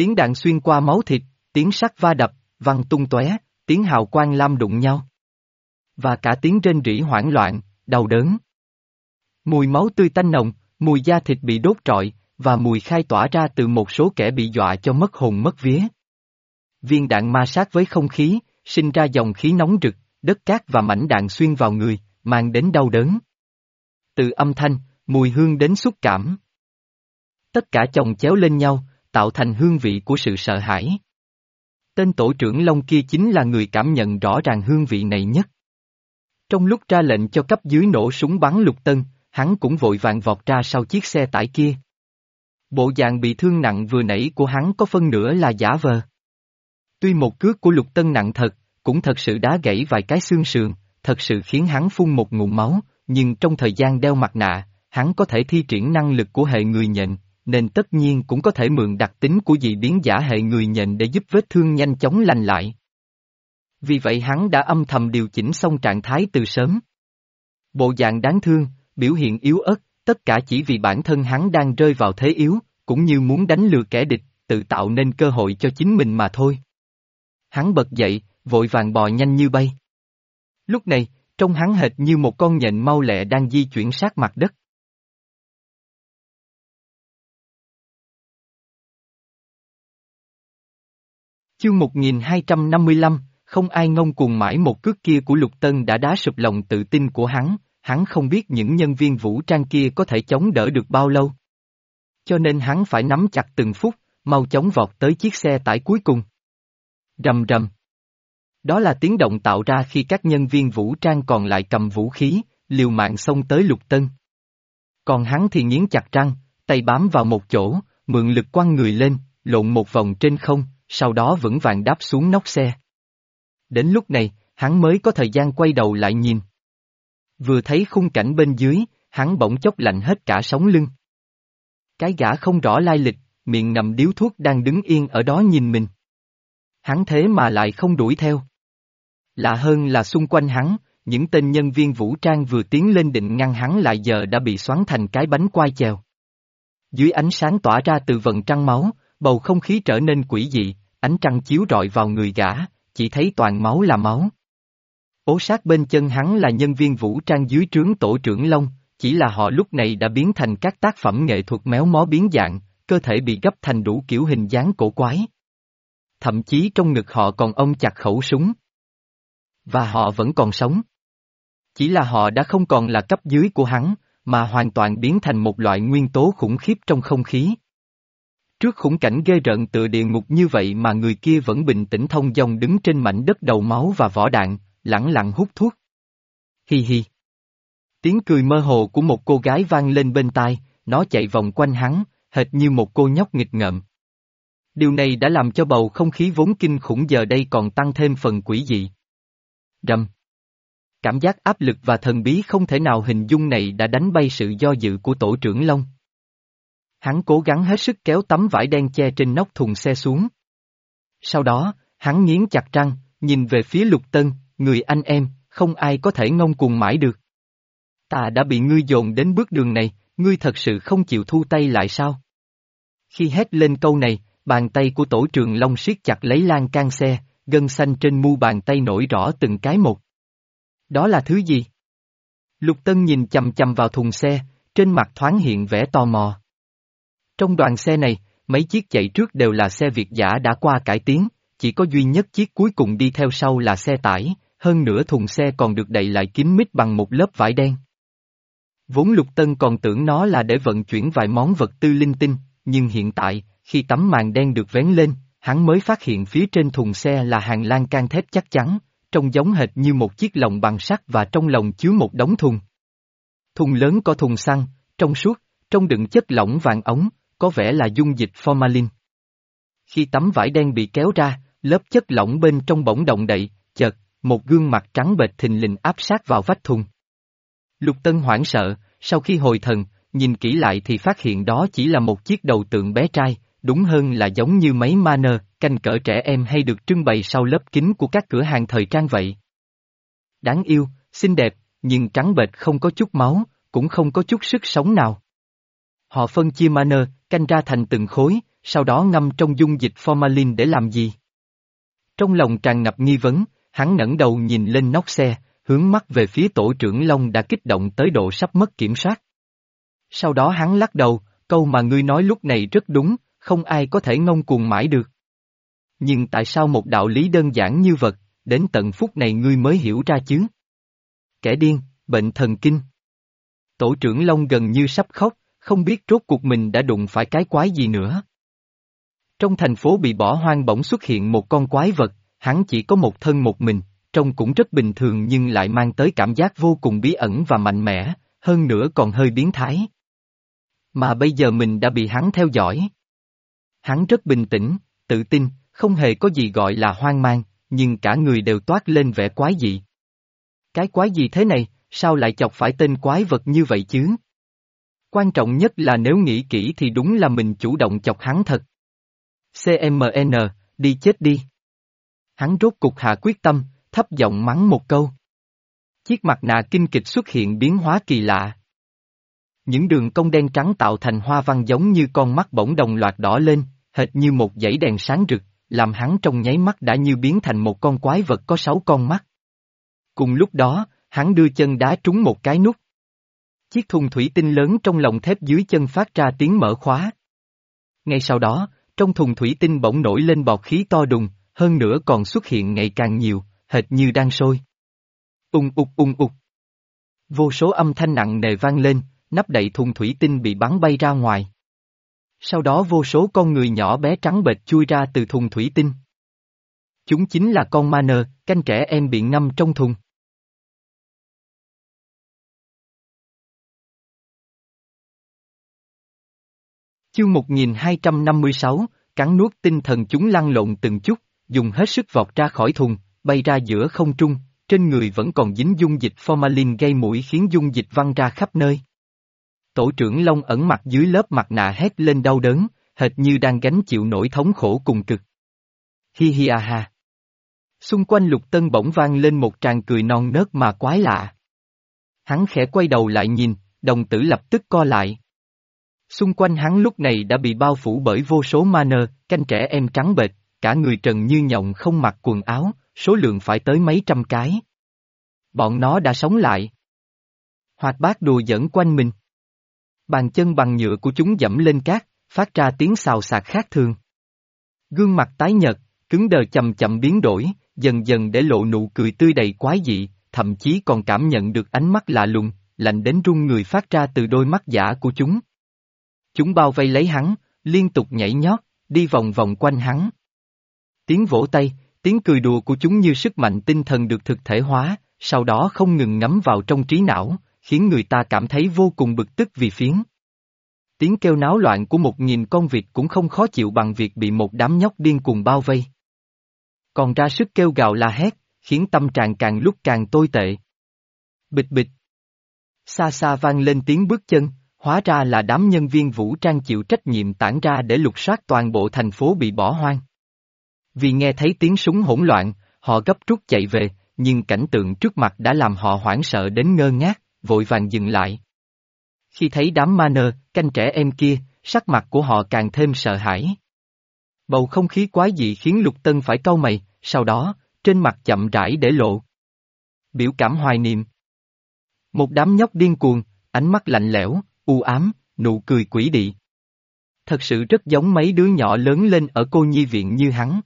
Tiếng đạn xuyên qua máu thịt, tiếng sắt va đập, văng tung tóe, tiếng hào quang lam đụng nhau. Và cả tiếng rên rỉ hoảng loạn, đau đớn. Mùi máu tươi tanh nồng, mùi da thịt bị đốt trọi, và mùi khai tỏa ra từ một số kẻ bị dọa cho mất hồn mất vía. Viên đạn ma sát với không khí, sinh ra dòng khí nóng rực, đất cát và mảnh đạn xuyên vào người, mang đến đau đớn. Từ âm thanh, mùi hương đến xúc cảm. Tất cả chồng chéo lên nhau, tạo thành hương vị của sự sợ hãi. Tên tổ trưởng Long kia chính là người cảm nhận rõ ràng hương vị này nhất. Trong lúc ra lệnh cho cấp dưới nổ súng bắn Lục Tân, hắn cũng vội vàng vọt ra sau chiếc xe tải kia. Bộ dạng bị thương nặng vừa nãy của hắn có phân nửa là giả vờ. Tuy một cước của Lục Tân nặng thật, cũng thật sự đá gãy vài cái xương sườn, thật sự khiến hắn phun một ngụm máu, nhưng trong thời gian đeo mặt nạ, hắn có thể thi triển năng lực của hệ người nhện, nên tất nhiên cũng có thể mượn đặc tính của dị biến giả hệ người nhện để giúp vết thương nhanh chóng lành lại. Vì vậy hắn đã âm thầm điều chỉnh xong trạng thái từ sớm. Bộ dạng đáng thương, biểu hiện yếu ớt, tất cả chỉ vì bản thân hắn đang rơi vào thế yếu, cũng như muốn đánh lừa kẻ địch, tự tạo nên cơ hội cho chính mình mà thôi. Hắn bật dậy, vội vàng bò nhanh như bay. Lúc này, trông hắn hệt như một con nhện mau lẹ đang di chuyển sát mặt đất. Chương một nghìn hai trăm năm mươi lăm, không ai ngông cuồng mãi một cước kia của Lục Tân đã đá sụp lòng tự tin của hắn, hắn không biết những nhân viên vũ trang kia có thể chống đỡ được bao lâu. Cho nên hắn phải nắm chặt từng phút, mau chóng vọt tới chiếc xe tải cuối cùng. Rầm rầm. Đó là tiếng động tạo ra khi các nhân viên vũ trang còn lại cầm vũ khí, liều mạng xông tới Lục Tân. Còn hắn thì nghiến chặt răng, tay bám vào một chỗ, mượn lực quăng người lên, lộn một vòng trên không, sau đó vững vàng đáp xuống nóc xe. Đến lúc này, hắn mới có thời gian quay đầu lại nhìn. Vừa thấy khung cảnh bên dưới, hắn bỗng chốc lạnh hết cả sống lưng. Cái gã không rõ lai lịch, miệng ngậm điếu thuốc đang đứng yên ở đó nhìn mình. Hắn thế mà lại không đuổi theo. Lạ hơn là xung quanh hắn, những tên nhân viên vũ trang vừa tiến lên định ngăn hắn lại giờ đã bị xoắn thành cái bánh quai chèo. Dưới ánh sáng tỏa ra từ vầng trăng máu, bầu không khí trở nên quỷ dị, ánh trăng chiếu rọi vào người gã, chỉ thấy toàn máu là máu. Ố sát bên chân hắn là nhân viên vũ trang dưới trướng tổ trưởng Long, chỉ là họ lúc này đã biến thành các tác phẩm nghệ thuật méo mó biến dạng, cơ thể bị gấp thành đủ kiểu hình dáng cổ quái. Thậm chí trong ngực họ còn ôm chặt khẩu súng. Và họ vẫn còn sống. Chỉ là họ đã không còn là cấp dưới của hắn, mà hoàn toàn biến thành một loại nguyên tố khủng khiếp trong không khí. Trước khung cảnh ghê rợn tựa địa ngục như vậy mà người kia vẫn bình tĩnh thông dong đứng trên mảnh đất đầu máu và vỏ đạn, lẳng lặng hút thuốc. Hi hi. Tiếng cười mơ hồ của một cô gái vang lên bên tai, nó chạy vòng quanh hắn, hệt như một cô nhóc nghịch ngợm. Điều này đã làm cho bầu không khí vốn kinh khủng giờ đây còn tăng thêm phần quỷ dị. Rầm. Cảm giác áp lực và thần bí không thể nào hình dung này đã đánh bay sự do dự của tổ trưởng Long. Hắn cố gắng hết sức kéo tấm vải đen che trên nóc thùng xe xuống. Sau đó, hắn nghiến chặt răng, nhìn về phía Lục Tân, người anh em, không ai có thể ngông cuồng mãi được. Ta đã bị ngươi dồn đến bước đường này, ngươi thật sự không chịu thu tay lại sao? Khi hét lên câu này, bàn tay của tổ trưởng Long siết chặt lấy lan can xe, gân xanh trên mu bàn tay nổi rõ từng cái một. Đó là thứ gì? Lục Tân nhìn chằm chằm vào thùng xe, trên mặt thoáng hiện vẻ tò mò. Trong đoàn xe này, mấy chiếc chạy trước đều là xe Việt giã đã qua cải tiến, chỉ có duy nhất chiếc cuối cùng đi theo sau là xe tải, hơn nữa thùng xe còn được đậy lại kín mít bằng một lớp vải đen. Vốn Lục Tân còn tưởng nó là để vận chuyển vài món vật tư linh tinh, nhưng hiện tại, khi tấm màn đen được vén lên, hắn mới phát hiện phía trên thùng xe là hàng lan can thép chắc chắn, trông giống hệt như một chiếc lồng bằng sắt và trong lồng chứa một đống thùng. Thùng lớn có thùng xăng, trong suốt, trong đựng chất lỏng vàng ống, có vẻ là dung dịch formalin. Khi tấm vải đen bị kéo ra, lớp chất lỏng bên trong bỗng động đậy, chợt, một gương mặt trắng bệch thình lình áp sát vào vách thùng. Lục Tân hoảng sợ, sau khi hồi thần, nhìn kỹ lại thì phát hiện đó chỉ là một chiếc đầu tượng bé trai, đúng hơn là giống như mấy mannequin canh cỡ trẻ em hay được trưng bày sau lớp kính của các cửa hàng thời trang vậy. Đáng yêu, xinh đẹp, nhưng trắng bệch không có chút máu, cũng không có chút sức sống nào. Họ phân chia mannequin canh ra thành từng khối, sau đó ngâm trong dung dịch formalin để làm gì? Trong lòng tràn ngập nghi vấn, hắn ngẩng đầu nhìn lên nóc xe, hướng mắt về phía tổ trưởng Long đã kích động tới độ sắp mất kiểm soát. Sau đó hắn lắc đầu, câu mà ngươi nói lúc này rất đúng, không ai có thể ngông cuồng mãi được. Nhưng tại sao một đạo lý đơn giản như vật, đến tận phút này ngươi mới hiểu ra chứ? Kẻ điên, bệnh thần kinh. Tổ trưởng Long gần như sắp khóc, không biết rốt cuộc mình đã đụng phải cái quái gì nữa. Trong thành phố bị bỏ hoang bỗng xuất hiện một con quái vật, hắn chỉ có một thân một mình, trông cũng rất bình thường nhưng lại mang tới cảm giác vô cùng bí ẩn và mạnh mẽ, hơn nữa còn hơi biến thái. Mà bây giờ mình đã bị hắn theo dõi. Hắn rất bình tĩnh, tự tin, không hề có gì gọi là hoang mang, nhưng cả người đều toát lên vẻ quái dị. Cái quái gì thế này, sao lại chọc phải tên quái vật như vậy chứ? Quan trọng nhất là nếu nghĩ kỹ thì đúng là mình chủ động chọc hắn thật. xê em en, đi chết đi. Hắn rốt cục hạ quyết tâm, thấp giọng mắng một câu. Chiếc mặt nạ kinh kịch xuất hiện biến hóa kỳ lạ. Những đường cong đen trắng tạo thành hoa văn giống như con mắt bỗng đồng loạt đỏ lên, hệt như một dãy đèn sáng rực, làm hắn trong nháy mắt đã như biến thành một con quái vật có sáu con mắt. Cùng lúc đó, hắn đưa chân đá trúng một cái nút. Chiếc thùng thủy tinh lớn trong lồng thép dưới chân phát ra tiếng mở khóa. Ngay sau đó, trong thùng thủy tinh bỗng nổi lên bọt khí to đùng, hơn nữa còn xuất hiện ngày càng nhiều, hệt như đang sôi. Ung ục ung ục. Vô số âm thanh nặng nề vang lên, nắp đậy thùng thủy tinh bị bắn bay ra ngoài. Sau đó vô số con người nhỏ bé trắng bệch chui ra từ thùng thủy tinh. Chúng chính là con ma nơ, canh trẻ em bị ngâm trong thùng. Chương một nghìn hai trăm năm mươi sáu, cắn nuốt tinh thần chúng lăn lộn từng chút, dùng hết sức vọt ra khỏi thùng, bay ra giữa không trung, trên người vẫn còn dính dung dịch formalin gây mũi khiến dung dịch văng ra khắp nơi. Tổ trưởng Long ẩn mặt dưới lớp mặt nạ hét lên đau đớn, hệt như đang gánh chịu nỗi thống khổ cùng cực. Hi hi a ha. Xung quanh Lục Tân bỗng vang lên một tràng cười non nớt mà quái lạ. Hắn khẽ quay đầu lại nhìn, đồng tử lập tức co lại. Xung quanh hắn lúc này đã bị bao phủ bởi vô số ma nơ, canh trẻ em trắng bệch, cả người trần như nhộng không mặc quần áo, số lượng phải tới mấy trăm cái. Bọn nó đã sống lại. Hoạt bát đùa giỡn quanh mình. Bàn chân bằng nhựa của chúng dẫm lên cát, phát ra tiếng xào xạc khác thường. Gương mặt tái nhợt, cứng đờ chậm chậm biến đổi, dần dần để lộ nụ cười tươi đầy quái dị, thậm chí còn cảm nhận được ánh mắt lạ lùng, lạnh đến run người phát ra từ đôi mắt giả của chúng. Chúng bao vây lấy hắn, liên tục nhảy nhót, đi vòng vòng quanh hắn. Tiếng vỗ tay, tiếng cười đùa của chúng như sức mạnh tinh thần được thực thể hóa, sau đó không ngừng ngấm vào trong trí não, khiến người ta cảm thấy vô cùng bực tức vì phiến. Tiếng kêu náo loạn của một nghìn con vịt cũng không khó chịu bằng việc bị một đám nhóc điên cuồng bao vây. Còn ra sức kêu gào la hét, khiến tâm trạng càng lúc càng tồi tệ. Bịch bịch. Xa xa vang lên tiếng bước chân, hóa ra là đám nhân viên vũ trang chịu trách nhiệm tản ra để lục soát toàn bộ thành phố bị bỏ hoang. Vì nghe thấy tiếng súng hỗn loạn, họ gấp rút chạy về, nhưng cảnh tượng trước mặt đã làm họ hoảng sợ đến ngơ ngác, vội vàng dừng lại. Khi thấy đám ma nơ, canh trẻ em kia, sắc mặt của họ càng thêm sợ hãi. Bầu không khí quái dị khiến Lục Tân phải cau mày, sau đó, trên mặt chậm rãi để lộ biểu cảm hoài niệm. Một đám nhóc điên cuồng, ánh mắt lạnh lẽo, u ám, nụ cười quỷ dị. Thật sự rất giống mấy đứa nhỏ lớn lên ở cô nhi viện như hắn.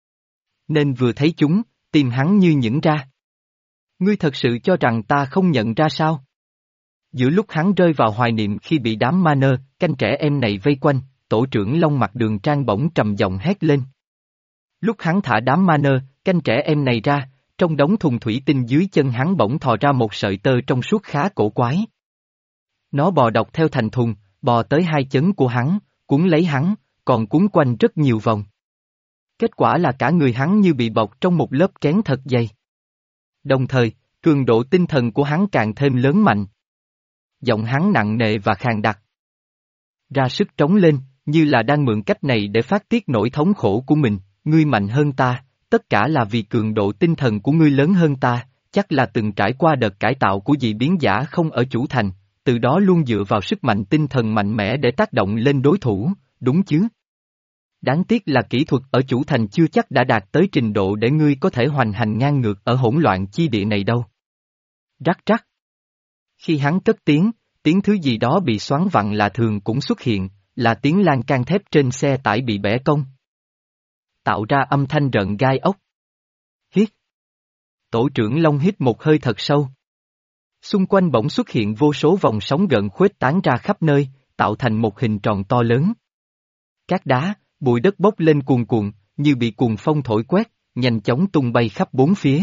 Nên vừa thấy chúng, tim hắn như những ra. Ngươi thật sự cho rằng ta không nhận ra sao? Giữa lúc hắn rơi vào hoài niệm khi bị đám ma nơ, canh trẻ em này vây quanh, tổ trưởng Long mặt Đường Trang bỗng trầm giọng hét lên. Lúc hắn thả đám ma nơ, canh trẻ em này ra, trong đống thùng thủy tinh dưới chân hắn bỗng thò ra một sợi tơ trong suốt khá cổ quái. Nó bò độc theo thành thùng, bò tới hai chân của hắn, cuốn lấy hắn, còn cuốn quanh rất nhiều vòng. Kết quả là cả người hắn như bị bọc trong một lớp kén thật dày. Đồng thời, cường độ tinh thần của hắn càng thêm lớn mạnh. Giọng hắn nặng nề và khàn đặc. Ra sức trống lên, như là đang mượn cách này để phát tiết nỗi thống khổ của mình, ngươi mạnh hơn ta, tất cả là vì cường độ tinh thần của ngươi lớn hơn ta, chắc là từng trải qua đợt cải tạo của dị biến giả không ở chủ thành, từ đó luôn dựa vào sức mạnh tinh thần mạnh mẽ để tác động lên đối thủ, đúng chứ? Đáng tiếc là kỹ thuật ở chủ thành chưa chắc đã đạt tới trình độ để ngươi có thể hoành hành ngang ngược ở hỗn loạn chi địa này đâu. Rắc rắc. Khi hắn cất tiếng, tiếng thứ gì đó bị xoắn vặn lạ thường cũng xuất hiện, là tiếng lan can thép trên xe tải bị bẻ cong. Tạo ra âm thanh rợn gai ốc. Hít. Tổ trưởng Long hít một hơi thật sâu. Xung quanh bỗng xuất hiện vô số vòng sóng gợn khuếch tán ra khắp nơi, tạo thành một hình tròn to lớn. Cát đá, bụi đất bốc lên cuồn cuộn, như bị cuồng phong thổi quét, nhanh chóng tung bay khắp bốn phía.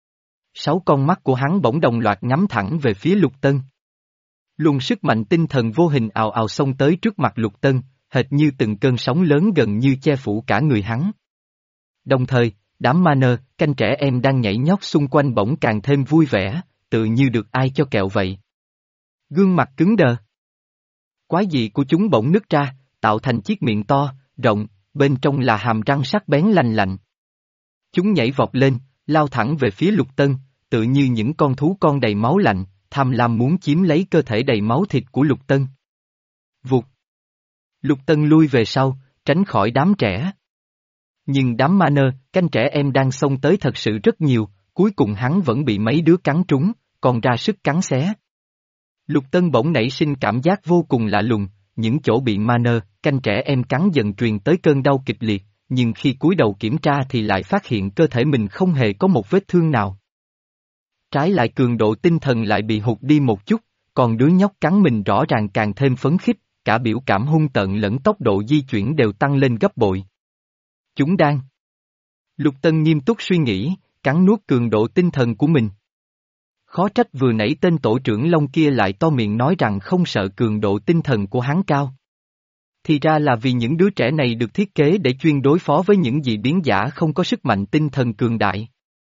Sáu con mắt của hắn bỗng đồng loạt nhắm thẳng về phía Lục Tân. Luồng sức mạnh tinh thần vô hình ào ào xông tới trước mặt Lục Tân, hệt như từng cơn sóng lớn gần như che phủ cả người hắn. Đồng thời, đám ma nơ, canh trẻ em đang nhảy nhót xung quanh bỗng càng thêm vui vẻ, tự như được ai cho kẹo vậy. Gương mặt cứng đờ. Quái dị của chúng bỗng nứt ra, tạo thành chiếc miệng to, rộng, bên trong là hàm răng sắc bén lành lạnh. Chúng nhảy vọt lên, lao thẳng về phía Lục Tân, tự như những con thú con đầy máu lạnh, tham lam muốn chiếm lấy cơ thể đầy máu thịt của Lục Tân. Vụt. Lục Tân lui về sau, tránh khỏi đám trẻ. Nhưng đám ma nơ, canh trẻ em đang xông tới thật sự rất nhiều, cuối cùng hắn vẫn bị mấy đứa cắn trúng, còn ra sức cắn xé. Lục Tân bỗng nảy sinh cảm giác vô cùng lạ lùng, những chỗ bị ma nơ, canh trẻ em cắn dần truyền tới cơn đau kịch liệt, nhưng khi cúi đầu kiểm tra thì lại phát hiện cơ thể mình không hề có một vết thương nào. Trái lại cường độ tinh thần lại bị hụt đi một chút, còn đứa nhóc cắn mình rõ ràng càng thêm phấn khích, cả biểu cảm hung tợn lẫn tốc độ di chuyển đều tăng lên gấp bội. Chúng đang. Lục Tân nghiêm túc suy nghĩ, cắn nuốt cường độ tinh thần của mình. Khó trách vừa nãy tên tổ trưởng Long kia lại to miệng nói rằng không sợ cường độ tinh thần của hắn cao. Thì ra là vì những đứa trẻ này được thiết kế để chuyên đối phó với những dị biến giả không có sức mạnh tinh thần cường đại.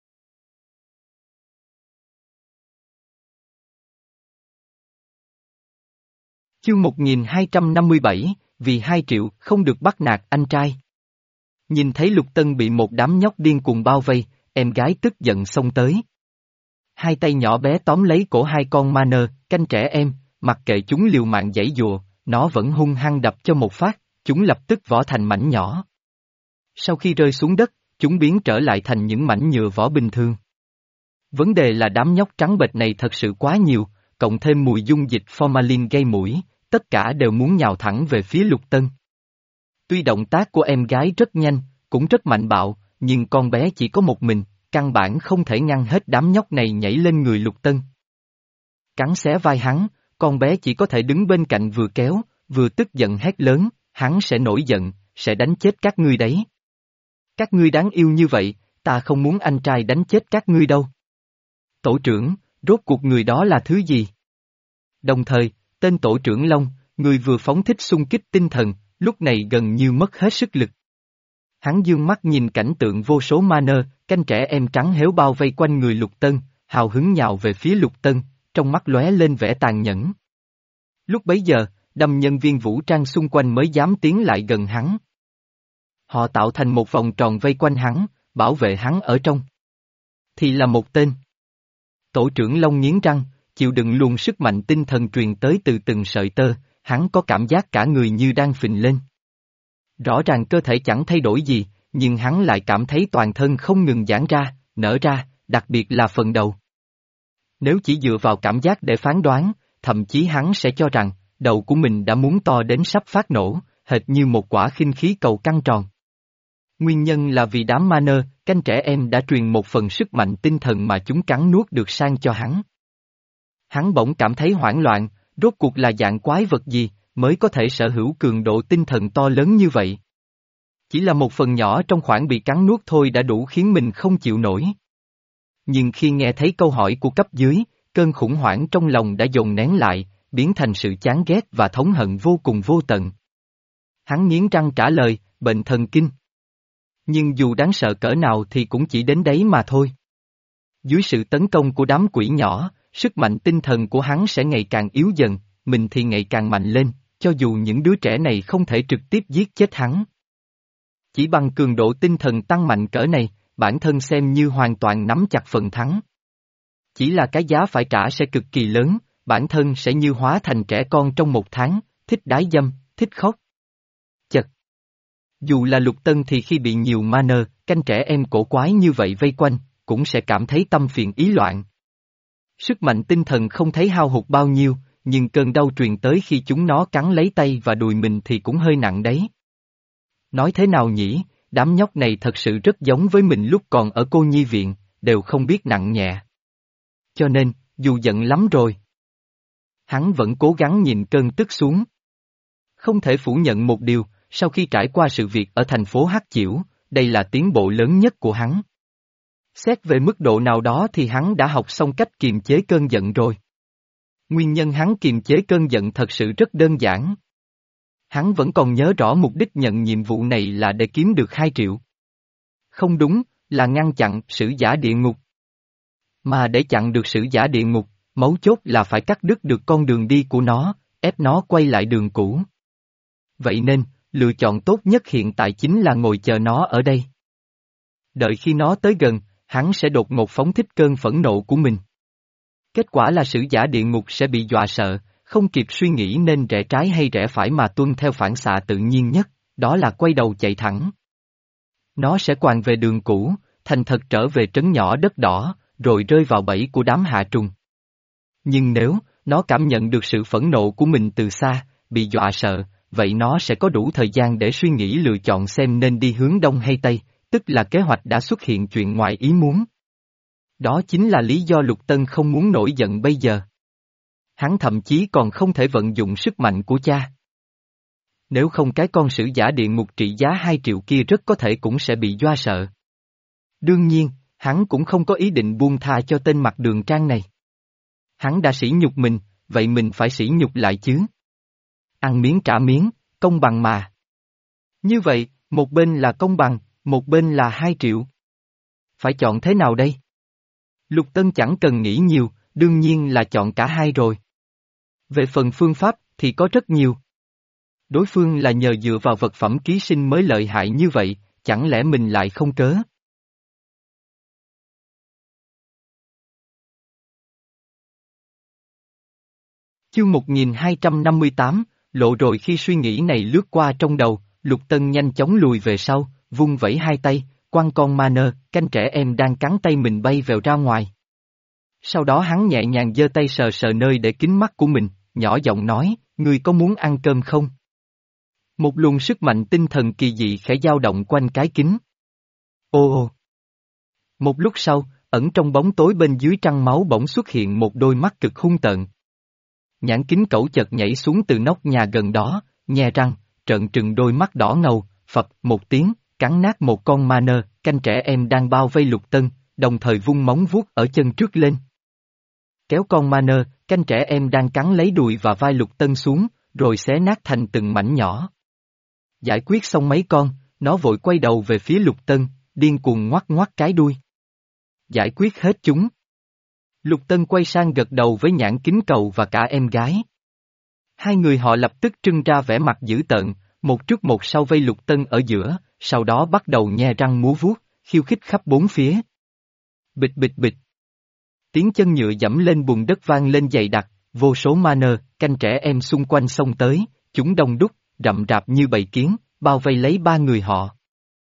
Chương một nghìn hai trăm năm mươi bảy, vì hai triệu không được bắt nạt anh trai. Nhìn thấy Lục Tân bị một đám nhóc điên cuồng bao vây, em gái tức giận xông tới. Hai tay nhỏ bé tóm lấy cổ hai con ma nơ, canh trẻ em, mặc kệ chúng liều mạng giãy giụa, nó vẫn hung hăng đập cho một phát, chúng lập tức vỡ thành mảnh nhỏ. Sau khi rơi xuống đất, chúng biến trở lại thành những mảnh nhựa vỏ bình thường. Vấn đề là đám nhóc trắng bệch này thật sự quá nhiều, cộng thêm mùi dung dịch formalin gây mũi, tất cả đều muốn nhào thẳng về phía Lục Tân. Tuy động tác của em gái rất nhanh, cũng rất mạnh bạo, nhưng con bé chỉ có một mình, căn bản không thể ngăn hết đám nhóc này nhảy lên người Lục Tân. Cắn xé vai hắn, con bé chỉ có thể đứng bên cạnh vừa kéo, vừa tức giận hét lớn, hắn sẽ nổi giận, sẽ đánh chết các ngươi đấy. Các ngươi đáng yêu như vậy, ta không muốn anh trai đánh chết các ngươi đâu. Tổ trưởng, rốt cuộc người đó là thứ gì? Đồng thời, tên tổ trưởng Long, người vừa phóng thích xung kích tinh thần, lúc này gần như mất hết sức lực. Hắn dương mắt nhìn cảnh tượng vô số ma nơ, canh trẻ em trắng héo bao vây quanh người Lục Tân, hào hứng nhào về phía Lục Tân, trong mắt lóe lên vẻ tàn nhẫn. Lúc bấy giờ, đám nhân viên vũ trang xung quanh mới dám tiến lại gần hắn. Họ tạo thành một vòng tròn vây quanh hắn, bảo vệ hắn ở trong. Thì là một tên. Tổ trưởng Long nghiến răng, chịu đựng luồng sức mạnh tinh thần truyền tới từ từng sợi tơ, hắn có cảm giác cả người như đang phình lên. Rõ ràng cơ thể chẳng thay đổi gì, nhưng hắn lại cảm thấy toàn thân không ngừng giãn ra, nở ra, đặc biệt là phần đầu. Nếu chỉ dựa vào cảm giác để phán đoán, thậm chí hắn sẽ cho rằng, đầu của mình đã muốn to đến sắp phát nổ, hệt như một quả khinh khí cầu căng tròn. Nguyên nhân là vì đám ma nơ, canh trẻ em đã truyền một phần sức mạnh tinh thần mà chúng cắn nuốt được sang cho hắn. Hắn bỗng cảm thấy hoảng loạn, rốt cuộc là dạng quái vật gì, mới có thể sở hữu cường độ tinh thần to lớn như vậy. Chỉ là một phần nhỏ trong khoảng bị cắn nuốt thôi đã đủ khiến mình không chịu nổi. Nhưng khi nghe thấy câu hỏi của cấp dưới, cơn khủng hoảng trong lòng đã dồn nén lại, biến thành sự chán ghét và thống hận vô cùng vô tận. Hắn nghiến răng trả lời, bệnh thần kinh. Nhưng dù đáng sợ cỡ nào thì cũng chỉ đến đấy mà thôi. Dưới sự tấn công của đám quỷ nhỏ, sức mạnh tinh thần của hắn sẽ ngày càng yếu dần, mình thì ngày càng mạnh lên, cho dù những đứa trẻ này không thể trực tiếp giết chết hắn. Chỉ bằng cường độ tinh thần tăng mạnh cỡ này, bản thân xem như hoàn toàn nắm chặt phần thắng. Chỉ là cái giá phải trả sẽ cực kỳ lớn, bản thân sẽ như hóa thành trẻ con trong một tháng, thích đái dâm, thích khóc. Chật. Dù là Lục Tân thì khi bị nhiều manner, canh trẻ em cổ quái như vậy vây quanh, cũng sẽ cảm thấy tâm phiền ý loạn. Sức mạnh tinh thần không thấy hao hụt bao nhiêu, nhưng cơn đau truyền tới khi chúng nó cắn lấy tay và đùi mình thì cũng hơi nặng đấy. Nói thế nào nhỉ, đám nhóc này thật sự rất giống với mình lúc còn ở cô nhi viện, đều không biết nặng nhẹ. Cho nên, dù giận lắm rồi, hắn vẫn cố gắng nhìn cơn tức xuống. Không thể phủ nhận một điều, sau khi trải qua sự việc ở thành phố Hắc Chiểu, đây là tiến bộ lớn nhất của hắn. Xét về mức độ nào đó thì hắn đã học xong cách kiềm chế cơn giận rồi. Nguyên nhân hắn kiềm chế cơn giận thật sự rất đơn giản. Hắn vẫn còn nhớ rõ mục đích nhận nhiệm vụ này là để kiếm được hai triệu. Không đúng, là ngăn chặn sử giả địa ngục. Mà để chặn được sử giả địa ngục, mấu chốt là phải cắt đứt được con đường đi của nó, ép nó quay lại đường cũ. Vậy nên, lựa chọn tốt nhất hiện tại chính là ngồi chờ nó ở đây. Đợi khi nó tới gần, hắn sẽ đột ngột phóng thích cơn phẫn nộ của mình. Kết quả là sử giả địa ngục sẽ bị dọa sợ, không kịp suy nghĩ nên rẽ trái hay rẽ phải mà tuân theo phản xạ tự nhiên nhất, đó là quay đầu chạy thẳng. Nó sẽ quàng về đường cũ, thành thật trở về trấn nhỏ đất đỏ, rồi rơi vào bẫy của đám hạ trùng. Nhưng nếu, nó cảm nhận được sự phẫn nộ của mình từ xa, bị dọa sợ, vậy nó sẽ có đủ thời gian để suy nghĩ lựa chọn xem nên đi hướng đông hay tây, tức là kế hoạch đã xuất hiện chuyện ngoài ý muốn. Đó chính là lý do Lục Tân không muốn nổi giận bây giờ. Hắn thậm chí còn không thể vận dụng sức mạnh của cha. Nếu không cái con sử giả địa ngục trị giá hai triệu kia rất có thể cũng sẽ bị doa sợ. Đương nhiên, hắn cũng không có ý định buông tha cho tên mặt đường trang này. Hắn đã sỉ nhục mình, vậy mình phải sỉ nhục lại chứ. Ăn miếng trả miếng, công bằng mà. Như vậy, một bên là công bằng, một bên là hai triệu. Phải chọn thế nào đây? Lục Tân chẳng cần nghĩ nhiều, đương nhiên là chọn cả hai rồi. Về phần phương pháp thì có rất nhiều. Đối phương là nhờ dựa vào vật phẩm ký sinh mới lợi hại như vậy, chẳng lẽ mình lại không cớ? Chương một nghìn hai trăm năm mươi tám, lộ rồi khi suy nghĩ này lướt qua trong đầu, Lục Tân nhanh chóng lùi về sau, vung vẩy hai tay, quăng con ma nơ, canh trẻ em đang cắn tay mình bay vèo ra ngoài. Sau đó hắn nhẹ nhàng giơ tay sờ sờ nơi để kính mắt của mình, nhỏ giọng nói, ngươi có muốn ăn cơm không? Một luồng sức mạnh tinh thần kỳ dị khẽ dao động quanh cái kính. Ô ô! Một lúc sau, ẩn trong bóng tối bên dưới trăng máu bỗng xuất hiện một đôi mắt cực hung tợn. Nhãn kính cẩu chợt nhảy xuống từ nóc nhà gần đó, nhe răng, trợn trừng đôi mắt đỏ ngầu, phập một tiếng, cắn nát một con ma nơ, canh trẻ em đang bao vây Lục Tân, đồng thời vung móng vuốt ở chân trước lên. Kéo con ma nơ, canh trẻ em đang cắn lấy đùi và vai Lục Tân xuống, rồi xé nát thành từng mảnh nhỏ. Giải quyết xong mấy con, nó vội quay đầu về phía Lục Tân, điên cuồng ngoắc ngoắc cái đuôi. Giải quyết hết chúng. Lục Tân quay sang gật đầu với nhãn kính cầu và cả em gái. Hai người họ lập tức trưng ra vẻ mặt dữ tợn, một trước một sau vây Lục Tân ở giữa, sau đó bắt đầu nhe răng múa vuốt, khiêu khích khắp bốn phía. Bịch bịch bịch. Tiếng chân nhựa dẫm lên bùn đất vang lên dày đặc, vô số ma nơ, canh trẻ em xung quanh xông tới, chúng đông đúc, rậm rạp như bầy kiến, bao vây lấy ba người họ.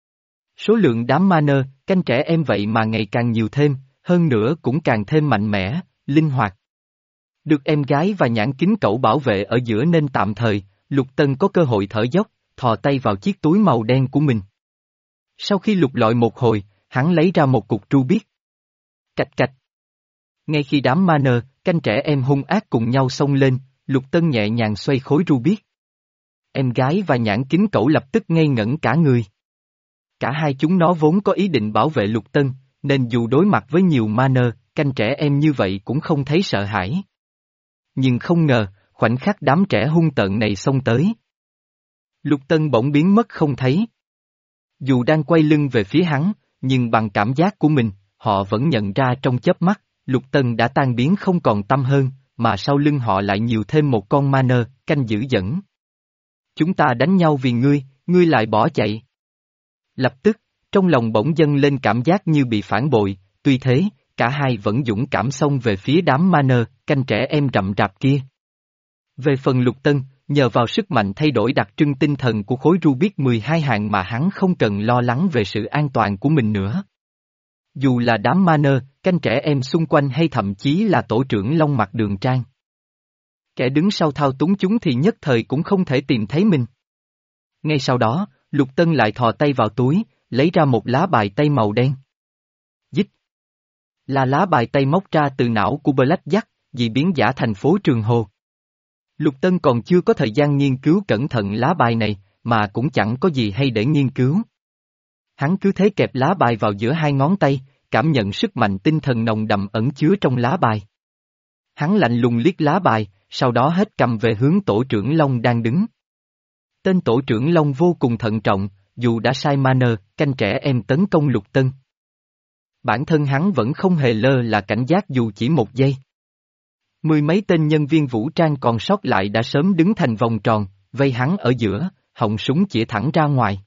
Số lượng đám ma nơ, canh trẻ em vậy mà ngày càng nhiều thêm, hơn nữa cũng càng thêm mạnh mẽ, linh hoạt. Được em gái và nhãn kính cẩu bảo vệ ở giữa nên tạm thời, Lục Tân có cơ hội thở dốc, thò tay vào chiếc túi màu đen của mình. Sau khi lục lọi một hồi, hắn lấy ra một cục Rubik. Cạch cạch. Ngay khi đám ma nơ, canh trẻ em hung ác cùng nhau xông lên, Lục Tân nhẹ nhàng xoay khối Rubik. Em gái và nhãn kính cẩu lập tức ngây ngẩn cả người. Cả hai chúng nó vốn có ý định bảo vệ Lục Tân, nên dù đối mặt với nhiều ma nơ, canh trẻ em như vậy cũng không thấy sợ hãi. Nhưng không ngờ, khoảnh khắc đám trẻ hung tợn này xông tới. Lục Tân bỗng biến mất không thấy. Dù đang quay lưng về phía hắn, nhưng bằng cảm giác của mình, họ vẫn nhận ra trong chớp mắt, Lục Tân đã tan biến không còn tăm hơn, mà sau lưng họ lại nhiều thêm một con ma nơ, canh dữ dẫm. Chúng ta đánh nhau vì ngươi, ngươi lại bỏ chạy. Lập tức, trong lòng bỗng dâng lên cảm giác như bị phản bội, tuy thế, cả hai vẫn dũng cảm xông về phía đám ma nơ, canh trẻ em rậm rạp kia. Về phần Lục Tân, nhờ vào sức mạnh thay đổi đặc trưng tinh thần của khối Rubik mười hai hạng mà hắn không cần lo lắng về sự an toàn của mình nữa. Dù là đám Manor, canh trẻ em xung quanh hay thậm chí là tổ trưởng Long Mặt Đường Trang. Kẻ đứng sau thao túng chúng thì nhất thời cũng không thể tìm thấy mình. Ngay sau đó, Lục Tân lại thò tay vào túi, lấy ra một lá bài tây màu đen. Dích. Là lá bài tây móc ra từ não của Blackjack, dị biến giả thành phố Trường Hồ. Lục Tân còn chưa có thời gian nghiên cứu cẩn thận lá bài này, mà cũng chẳng có gì hay để nghiên cứu. Hắn cứ thế kẹp lá bài vào giữa hai ngón tay, cảm nhận sức mạnh tinh thần nồng đậm ẩn chứa trong lá bài. Hắn lạnh lùng liếc lá bài, sau đó hết cầm về hướng tổ trưởng Long đang đứng. Tên tổ trưởng Long vô cùng thận trọng, dù đã sai Manor, canh trẻ em tấn công Lục Tân. Bản thân hắn vẫn không hề lơ là cảnh giác dù chỉ một giây. Mười mấy tên nhân viên vũ trang còn sót lại đã sớm đứng thành vòng tròn, vây hắn ở giữa, họng súng chĩa thẳng ra ngoài.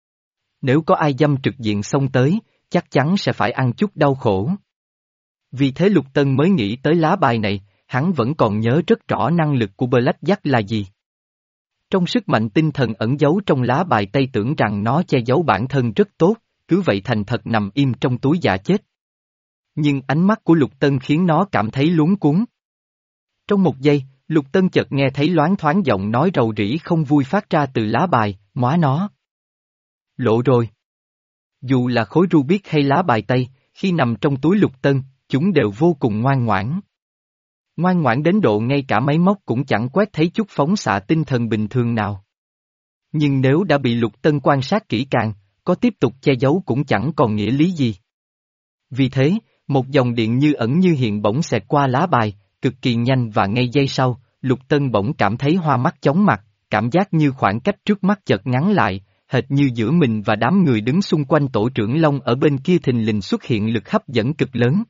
Nếu có ai dâm trực diện xông tới, chắc chắn sẽ phải ăn chút đau khổ. Vì thế Lục Tân mới nghĩ tới lá bài này, hắn vẫn còn nhớ rất rõ năng lực của Blackjack là gì. Trong sức mạnh tinh thần ẩn giấu trong lá bài tây tưởng rằng nó che giấu bản thân rất tốt, cứ vậy thành thật nằm im trong túi giả chết. Nhưng ánh mắt của Lục Tân khiến nó cảm thấy luống cuống. Trong một giây, Lục Tân chợt nghe thấy loáng thoáng giọng nói rầu rĩ không vui phát ra từ lá bài, móa nó. Lộ rồi. Dù là khối Rubik hay lá bài tây, khi nằm trong túi Lục Tân, chúng đều vô cùng ngoan ngoãn. Ngoan ngoãn đến độ ngay cả máy móc cũng chẳng quét thấy chút phóng xạ tinh thần bình thường nào. Nhưng nếu đã bị Lục Tân quan sát kỹ càng, có tiếp tục che giấu cũng chẳng còn nghĩa lý gì. Vì thế, một dòng điện như ẩn như hiện bỗng xẹt qua lá bài, cực kỳ nhanh và ngay giây sau, Lục Tân bỗng cảm thấy hoa mắt chóng mặt, cảm giác như khoảng cách trước mắt chợt ngắn lại, hệt như giữa mình và đám người đứng xung quanh tổ trưởng Long ở bên kia thình lình xuất hiện lực hấp dẫn cực lớn.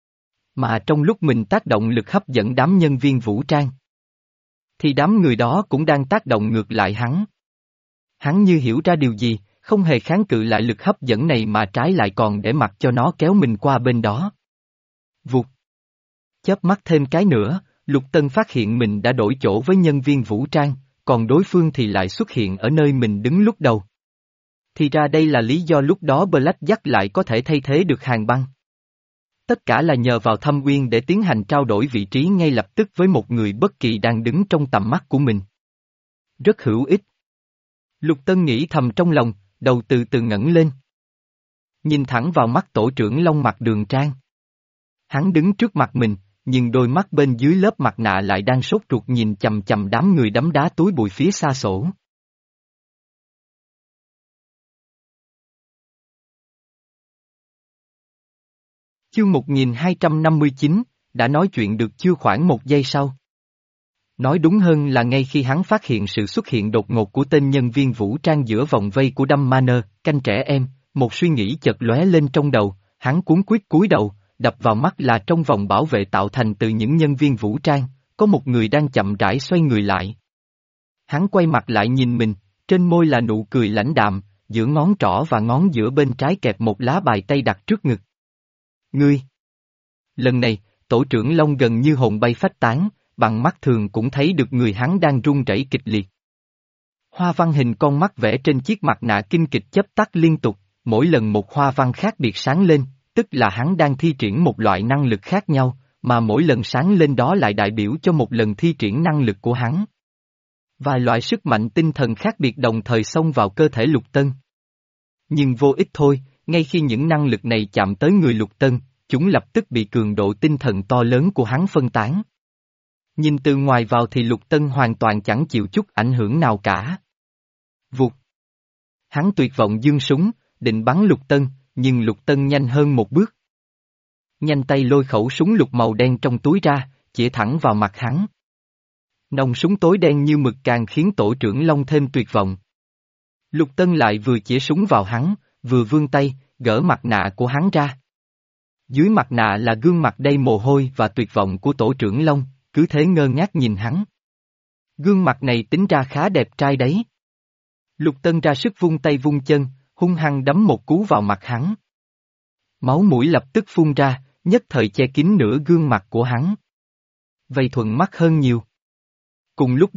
Mà trong lúc mình tác động lực hấp dẫn đám nhân viên vũ trang, thì đám người đó cũng đang tác động ngược lại hắn. Hắn như hiểu ra điều gì, không hề kháng cự lại lực hấp dẫn này mà trái lại còn để mặc cho nó kéo mình qua bên đó. Vụt. Chớp mắt thêm cái nữa, Lục Tân phát hiện mình đã đổi chỗ với nhân viên vũ trang, còn đối phương thì lại xuất hiện ở nơi mình đứng lúc đầu. Thì ra đây là lý do lúc đó Blackjack lại có thể thay thế được Hàn Băng. Tất cả là nhờ vào Thâm Uyên để tiến hành trao đổi vị trí ngay lập tức với một người bất kỳ đang đứng trong tầm mắt của mình. Rất hữu ích. Lục Tân nghĩ thầm trong lòng, đầu từ từ ngẩng lên. Nhìn thẳng vào mắt tổ trưởng Long Mặt Đường Trang. Hắn đứng trước mặt mình, nhưng đôi mắt bên dưới lớp mặt nạ lại đang sốt ruột nhìn chằm chằm đám người đấm đá túi bụi phía xa xổ. Chương một nghìn hai trăm năm mươi chín, đã nói chuyện được chưa khoảng một giây sau. Nói đúng hơn là ngay khi hắn phát hiện sự xuất hiện đột ngột của tên nhân viên vũ trang giữa vòng vây của Đâm Manor, canh trẻ em, một suy nghĩ chợt lóe lên trong đầu, hắn cuống quýt cúi đầu, đập vào mắt là trong vòng bảo vệ tạo thành từ những nhân viên vũ trang, có một người đang chậm rãi xoay người lại. Hắn quay mặt lại nhìn mình, trên môi là nụ cười lãnh đạm, giữa ngón trỏ và ngón giữa bên trái kẹp một lá bài tây đặt trước ngực. Ngươi! Lần này, tổ trưởng Long gần như hồn bay phách tán, bằng mắt thường cũng thấy được người hắn đang run rẩy kịch liệt. Hoa văn hình con mắt vẽ trên chiếc mặt nạ kinh kịch chớp tắt liên tục, mỗi lần một hoa văn khác biệt sáng lên, tức là hắn đang thi triển một loại năng lực khác nhau, mà mỗi lần sáng lên đó lại đại biểu cho một lần thi triển năng lực của hắn. Vài loại sức mạnh tinh thần khác biệt đồng thời xông vào cơ thể Lục Tân. Nhưng vô ích thôi, ngay khi những năng lực này chạm tới người Lục Tân, chúng lập tức bị cường độ tinh thần to lớn của hắn phân tán. Nhìn từ ngoài vào thì Lục Tân hoàn toàn chẳng chịu chút ảnh hưởng nào cả. Vụt. Hắn tuyệt vọng giương súng, định bắn Lục Tân, nhưng Lục Tân nhanh hơn một bước. Nhanh tay lôi khẩu súng lục màu đen trong túi ra, chĩa thẳng vào mặt hắn. Nòng súng tối đen như mực càng khiến tổ trưởng Long thêm tuyệt vọng. Lục Tân lại vừa chĩa súng vào hắn, vừa vươn tay, gỡ mặt nạ của hắn ra. Dưới mặt nạ là gương mặt đầy mồ hôi và tuyệt vọng của tổ trưởng Long, cứ thế ngơ ngác nhìn hắn. Gương mặt này tính ra khá đẹp trai đấy. Lục Tân ra sức vung tay vung chân, hung hăng đấm một cú vào mặt hắn. Máu mũi lập tức phun ra, nhất thời che kín nửa gương mặt của hắn. Vây thuận mắt hơn nhiều. Cùng lúc đó,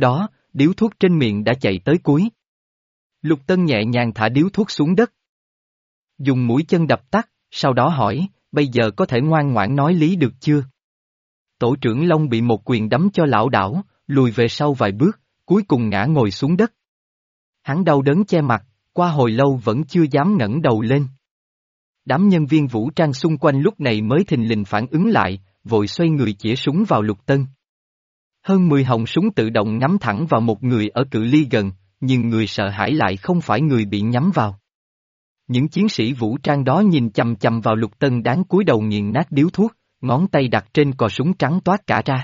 điếu thuốc trên miệng đã chạy tới cuối. Lục Tân nhẹ nhàng thả điếu thuốc xuống đất. Dùng mũi chân đập tắt, sau đó hỏi, bây giờ có thể ngoan ngoãn nói lý được chưa? Tổ trưởng Long bị một quyền đấm cho lảo đảo, lùi về sau vài bước, cuối cùng ngã ngồi xuống đất. Hắn đau đớn che mặt, qua hồi lâu vẫn chưa dám ngẩng đầu lên. Đám nhân viên vũ trang xung quanh lúc này mới thình lình phản ứng lại, vội xoay người chĩa súng vào Lục Tân. Hơn mười họng súng tự động nhắm thẳng vào một người ở cự ly gần, nhưng người sợ hãi lại không phải người bị nhắm vào. Những chiến sĩ vũ trang đó nhìn chằm chằm vào Lục Tân đáng cúi đầu nghiền nát điếu thuốc, ngón tay đặt trên cò súng trắng toát cả ra.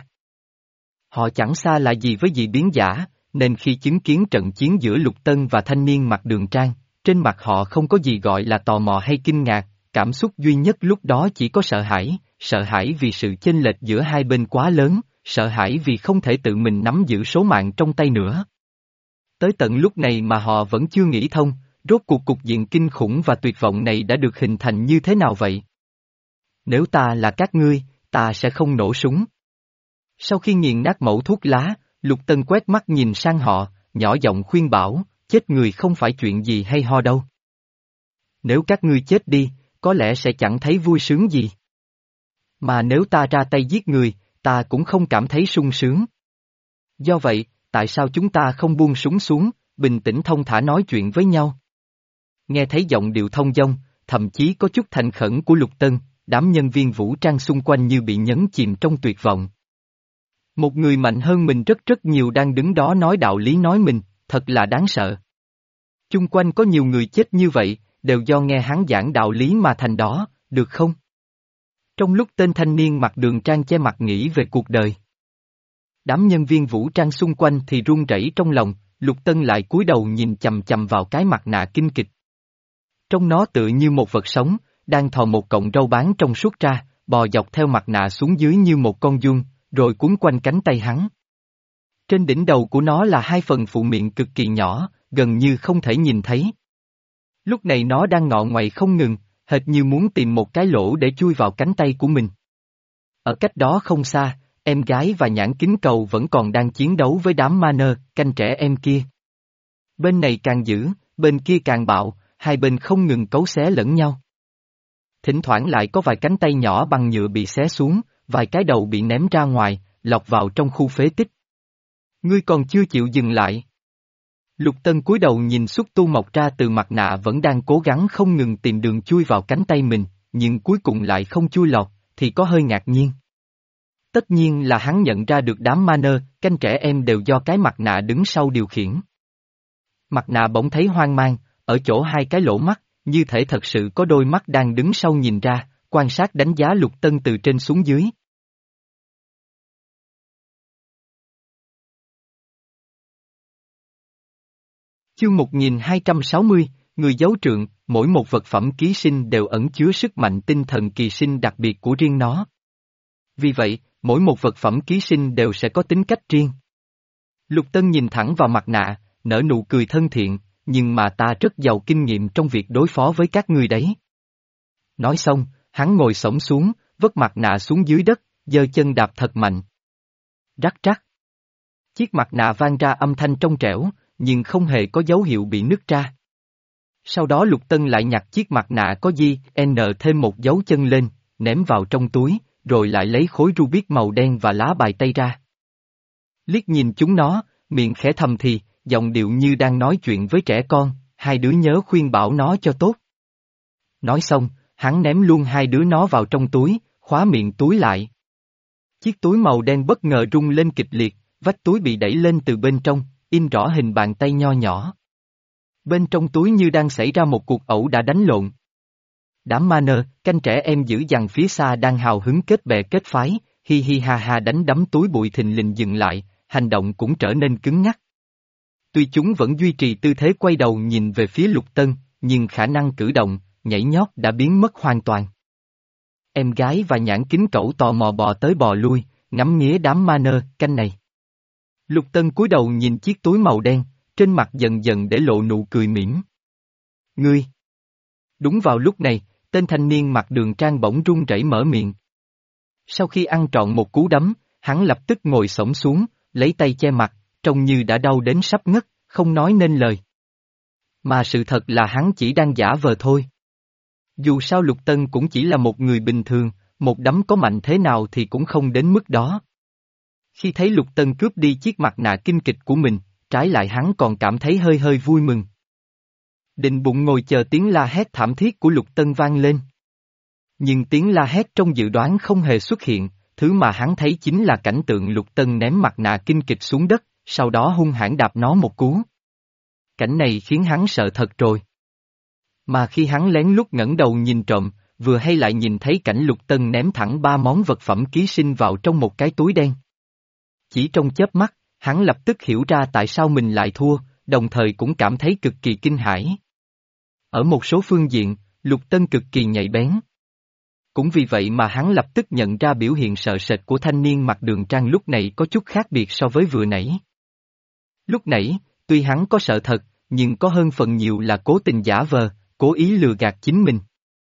Họ chẳng xa là gì với dị biến giả, nên khi chứng kiến trận chiến giữa Lục Tân và thanh niên mặc đường trang, trên mặt họ không có gì gọi là tò mò hay kinh ngạc, cảm xúc duy nhất lúc đó chỉ có sợ hãi, sợ hãi vì sự chênh lệch giữa hai bên quá lớn, sợ hãi vì không thể tự mình nắm giữ số mạng trong tay nữa. Tới tận lúc này mà họ vẫn chưa nghĩ thông, rốt cuộc cục diện kinh khủng và tuyệt vọng này đã được hình thành như thế nào vậy? Nếu ta là các ngươi, ta sẽ không nổ súng. Sau khi nghiền nát mẩu thuốc lá, Lục Tân quét mắt nhìn sang họ, nhỏ giọng khuyên bảo, chết người không phải chuyện gì hay ho đâu. Nếu các ngươi chết đi, có lẽ sẽ chẳng thấy vui sướng gì. Mà nếu ta ra tay giết người, ta cũng không cảm thấy sung sướng. Do vậy, tại sao chúng ta không buông súng xuống, bình tĩnh thông thả nói chuyện với nhau? Nghe thấy giọng điệu thông dong, thậm chí có chút thành khẩn của Lục Tân, đám nhân viên vũ trang xung quanh như bị nhấn chìm trong tuyệt vọng. Một người mạnh hơn mình rất rất nhiều đang đứng đó nói đạo lý nói mình, thật là đáng sợ. Chung quanh có nhiều người chết như vậy, đều do nghe hắn giảng đạo lý mà thành đó, được không? Trong lúc tên thanh niên mặc đường trang che mặt nghĩ về cuộc đời, đám nhân viên vũ trang xung quanh thì run rẩy trong lòng, Lục Tân lại cúi đầu nhìn chầm chầm vào cái mặt nạ kinh kịch. Trong nó tựa như một vật sống, đang thò một cọng râu bán trong suốt ra, bò dọc theo mặt nạ xuống dưới như một con giun, rồi cuốn quanh cánh tay hắn. Trên đỉnh đầu của nó là hai phần phụ miệng cực kỳ nhỏ, gần như không thể nhìn thấy. Lúc này nó đang ngọ ngoậy không ngừng, hệt như muốn tìm một cái lỗ để chui vào cánh tay của mình. Ở cách đó không xa, em gái và nhãn kính cầu vẫn còn đang chiến đấu với đám ma nơ, canh trẻ em kia. Bên này càng dữ, bên kia càng bạo, hai bên không ngừng cấu xé lẫn nhau. Thỉnh thoảng lại có vài cánh tay nhỏ bằng nhựa bị xé xuống, vài cái đầu bị ném ra ngoài, lọt vào trong khu phế tích. Ngươi còn chưa chịu dừng lại. Lục Tân cúi đầu nhìn xúc tu mọc ra từ mặt nạ vẫn đang cố gắng không ngừng tìm đường chui vào cánh tay mình, nhưng cuối cùng lại không chui lọt, thì có hơi ngạc nhiên. Tất nhiên là hắn nhận ra được đám ma nơ, canh trẻ em đều do cái mặt nạ đứng sau điều khiển. Mặt nạ bỗng thấy hoang mang, ở chỗ hai cái lỗ mắt, như thể thật sự có đôi mắt đang đứng sau nhìn ra, quan sát đánh giá Lục Tân từ trên xuống dưới. Chương một nghìn hai trăm sáu mươi, người giấu trượng, mỗi một vật phẩm ký sinh đều ẩn chứa sức mạnh tinh thần kỳ sinh đặc biệt của riêng nó. Vì vậy, mỗi một vật phẩm ký sinh đều sẽ có tính cách riêng. Lục Tân nhìn thẳng vào mặt nạ, nở nụ cười thân thiện, nhưng mà ta rất giàu kinh nghiệm trong việc đối phó với các ngươi đấy. Nói xong, hắn ngồi xổm xuống, vất mặt nạ xuống dưới đất, giơ chân đạp thật mạnh. Rắc rắc. Chiếc mặt nạ vang ra âm thanh trong trẻo, nhưng không hề có dấu hiệu bị nứt ra. Sau đó Lục Tân lại nhặt chiếc mặt nạ có di, n thêm một dấu chân lên, ném vào trong túi, rồi lại lấy khối Rubik màu đen và lá bài tây ra. Liếc nhìn chúng nó, miệng khẽ thầm thì, giọng điệu như đang nói chuyện với trẻ con, hai đứa nhớ khuyên bảo nó cho tốt. Nói xong, hắn ném luôn hai đứa nó vào trong túi, khóa miệng túi lại. Chiếc túi màu đen bất ngờ rung lên kịch liệt, vách túi bị đẩy lên từ bên trong, in rõ hình bàn tay nho nhỏ. Bên trong túi như đang xảy ra một cuộc ẩu đả đánh lộn. Đám ma nơ, canh trẻ em giữ dằn phía xa đang hào hứng kết bè kết phái, hi hi ha ha đánh đấm túi bụi thình lình dừng lại, hành động cũng trở nên cứng ngắc. Tuy chúng vẫn duy trì tư thế quay đầu nhìn về phía Lục Tân, nhưng khả năng cử động, nhảy nhót đã biến mất hoàn toàn. Em gái và nhãn kính cẩu tò mò bò tới bò lui, ngắm nghía đám ma nơ, canh này. Lục Tân cúi đầu nhìn chiếc túi màu đen, trên mặt dần dần để lộ nụ cười mỉm. Ngươi! Đúng vào lúc này, tên thanh niên mặc đường trang bỗng run rẩy mở miệng. Sau khi ăn trọn một cú đấm, hắn lập tức ngồi xổm xuống, lấy tay che mặt, trông như đã đau đến sắp ngất, không nói nên lời. Mà sự thật là hắn chỉ đang giả vờ thôi. Dù sao Lục Tân cũng chỉ là một người bình thường, một đấm có mạnh thế nào thì cũng không đến mức đó. Khi thấy Lục Tân cướp đi chiếc mặt nạ kinh kịch của mình, trái lại hắn còn cảm thấy hơi hơi vui mừng. Định bụng ngồi chờ tiếng la hét thảm thiết của Lục Tân vang lên. Nhưng tiếng la hét trong dự đoán không hề xuất hiện, thứ mà hắn thấy chính là cảnh tượng Lục Tân ném mặt nạ kinh kịch xuống đất, sau đó hung hãn đạp nó một cú. Cảnh này khiến hắn sợ thật rồi. Mà khi hắn lén lút ngẩng đầu nhìn trộm, vừa hay lại nhìn thấy cảnh Lục Tân ném thẳng ba món vật phẩm ký sinh vào trong một cái túi đen. Chỉ trong chớp mắt, hắn lập tức hiểu ra tại sao mình lại thua, đồng thời cũng cảm thấy cực kỳ kinh hãi. Ở một số phương diện, Lục Tân cực kỳ nhạy bén. Cũng vì vậy mà hắn lập tức nhận ra biểu hiện sợ sệt của thanh niên mặc đường trang lúc này có chút khác biệt so với vừa nãy. Lúc nãy, tuy hắn có sợ thật, nhưng có hơn phần nhiều là cố tình giả vờ, cố ý lừa gạt chính mình.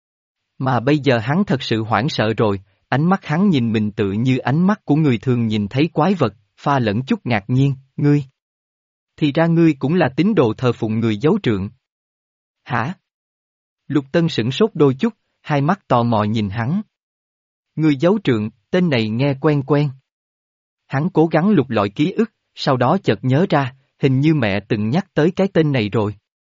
Mà bây giờ hắn thật sự hoảng sợ rồi, ánh mắt hắn nhìn mình tự như ánh mắt của người thường nhìn thấy quái vật, pha lẫn chút ngạc nhiên, ngươi. Thì ra ngươi cũng là tín đồ thờ phụng người giấu trượng. Hả? Lục Tân sửng sốt đôi chút, hai mắt tò mò nhìn hắn. Người giấu trượng, tên này nghe quen quen. Hắn cố gắng lục lọi ký ức, sau đó chợt nhớ ra, hình như mẹ từng nhắc tới cái tên này rồi.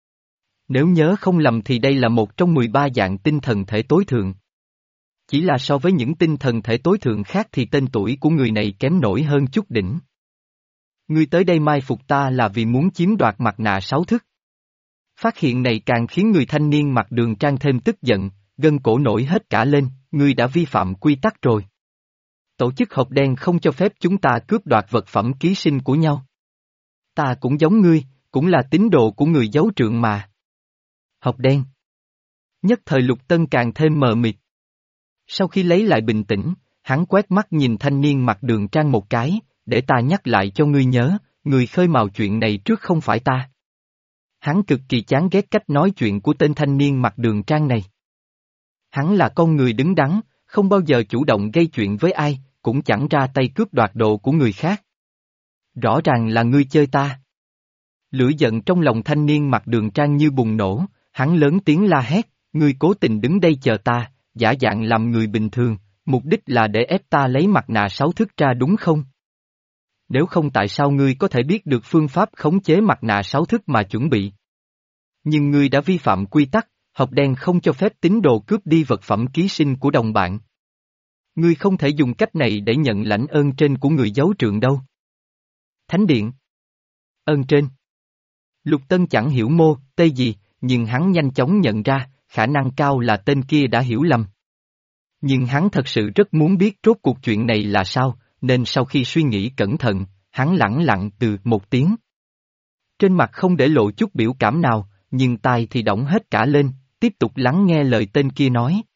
Nếu nhớ không lầm thì đây là một trong mười ba dạng tinh thần thể tối thượng. Chỉ là so với những tinh thần thể tối thượng khác thì tên tuổi của người này kém nổi hơn chút đỉnh. Ngươi tới đây mai phục ta là vì muốn chiếm đoạt mặt nạ sáu thức. Phát hiện này càng khiến người thanh niên mặc đường trang thêm tức giận, gân cổ nổi hết cả lên, ngươi đã vi phạm quy tắc rồi. Tổ chức hộp đen không cho phép chúng ta cướp đoạt vật phẩm ký sinh của nhau. Ta cũng giống ngươi, cũng là tín đồ của người giấu trượng mà. Hộp đen. Nhất thời Lục Tân càng thêm mờ mịt. Sau khi lấy lại bình tĩnh, hắn quét mắt nhìn thanh niên mặc đường trang một cái, để ta nhắc lại cho ngươi nhớ, người khơi mào chuyện này trước không phải ta. Hắn cực kỳ chán ghét cách nói chuyện của tên thanh niên mặc đường trang này. Hắn là con người đứng đắn, không bao giờ chủ động gây chuyện với ai, cũng chẳng ra tay cướp đoạt đồ của người khác. Rõ ràng là ngươi chơi ta. Lửa giận trong lòng thanh niên mặc đường trang như bùng nổ, hắn lớn tiếng la hét, ngươi cố tình đứng đây chờ ta, giả dạng làm người bình thường, mục đích là để ép ta lấy mặt nạ sáu thức ra đúng không? Nếu không tại sao ngươi có thể biết được phương pháp khống chế mặt nạ sáu thức mà chuẩn bị? Nhưng ngươi đã vi phạm quy tắc, hộp đen không cho phép tín đồ cướp đi vật phẩm ký sinh của đồng bạn. Ngươi không thể dùng cách này để nhận lãnh ơn trên của người giấu trượng đâu. Thánh điện. Ơn trên. Lục Tân chẳng hiểu mô, tê gì, nhưng hắn nhanh chóng nhận ra, khả năng cao là tên kia đã hiểu lầm. Nhưng hắn thật sự rất muốn biết rốt cuộc chuyện này là sao, nên sau khi suy nghĩ cẩn thận, hắn lẳng lặng từ một tiếng. Trên mặt không để lộ chút biểu cảm nào, nhưng tai thì đỏng hết cả lên, tiếp tục lắng nghe lời tên kia nói.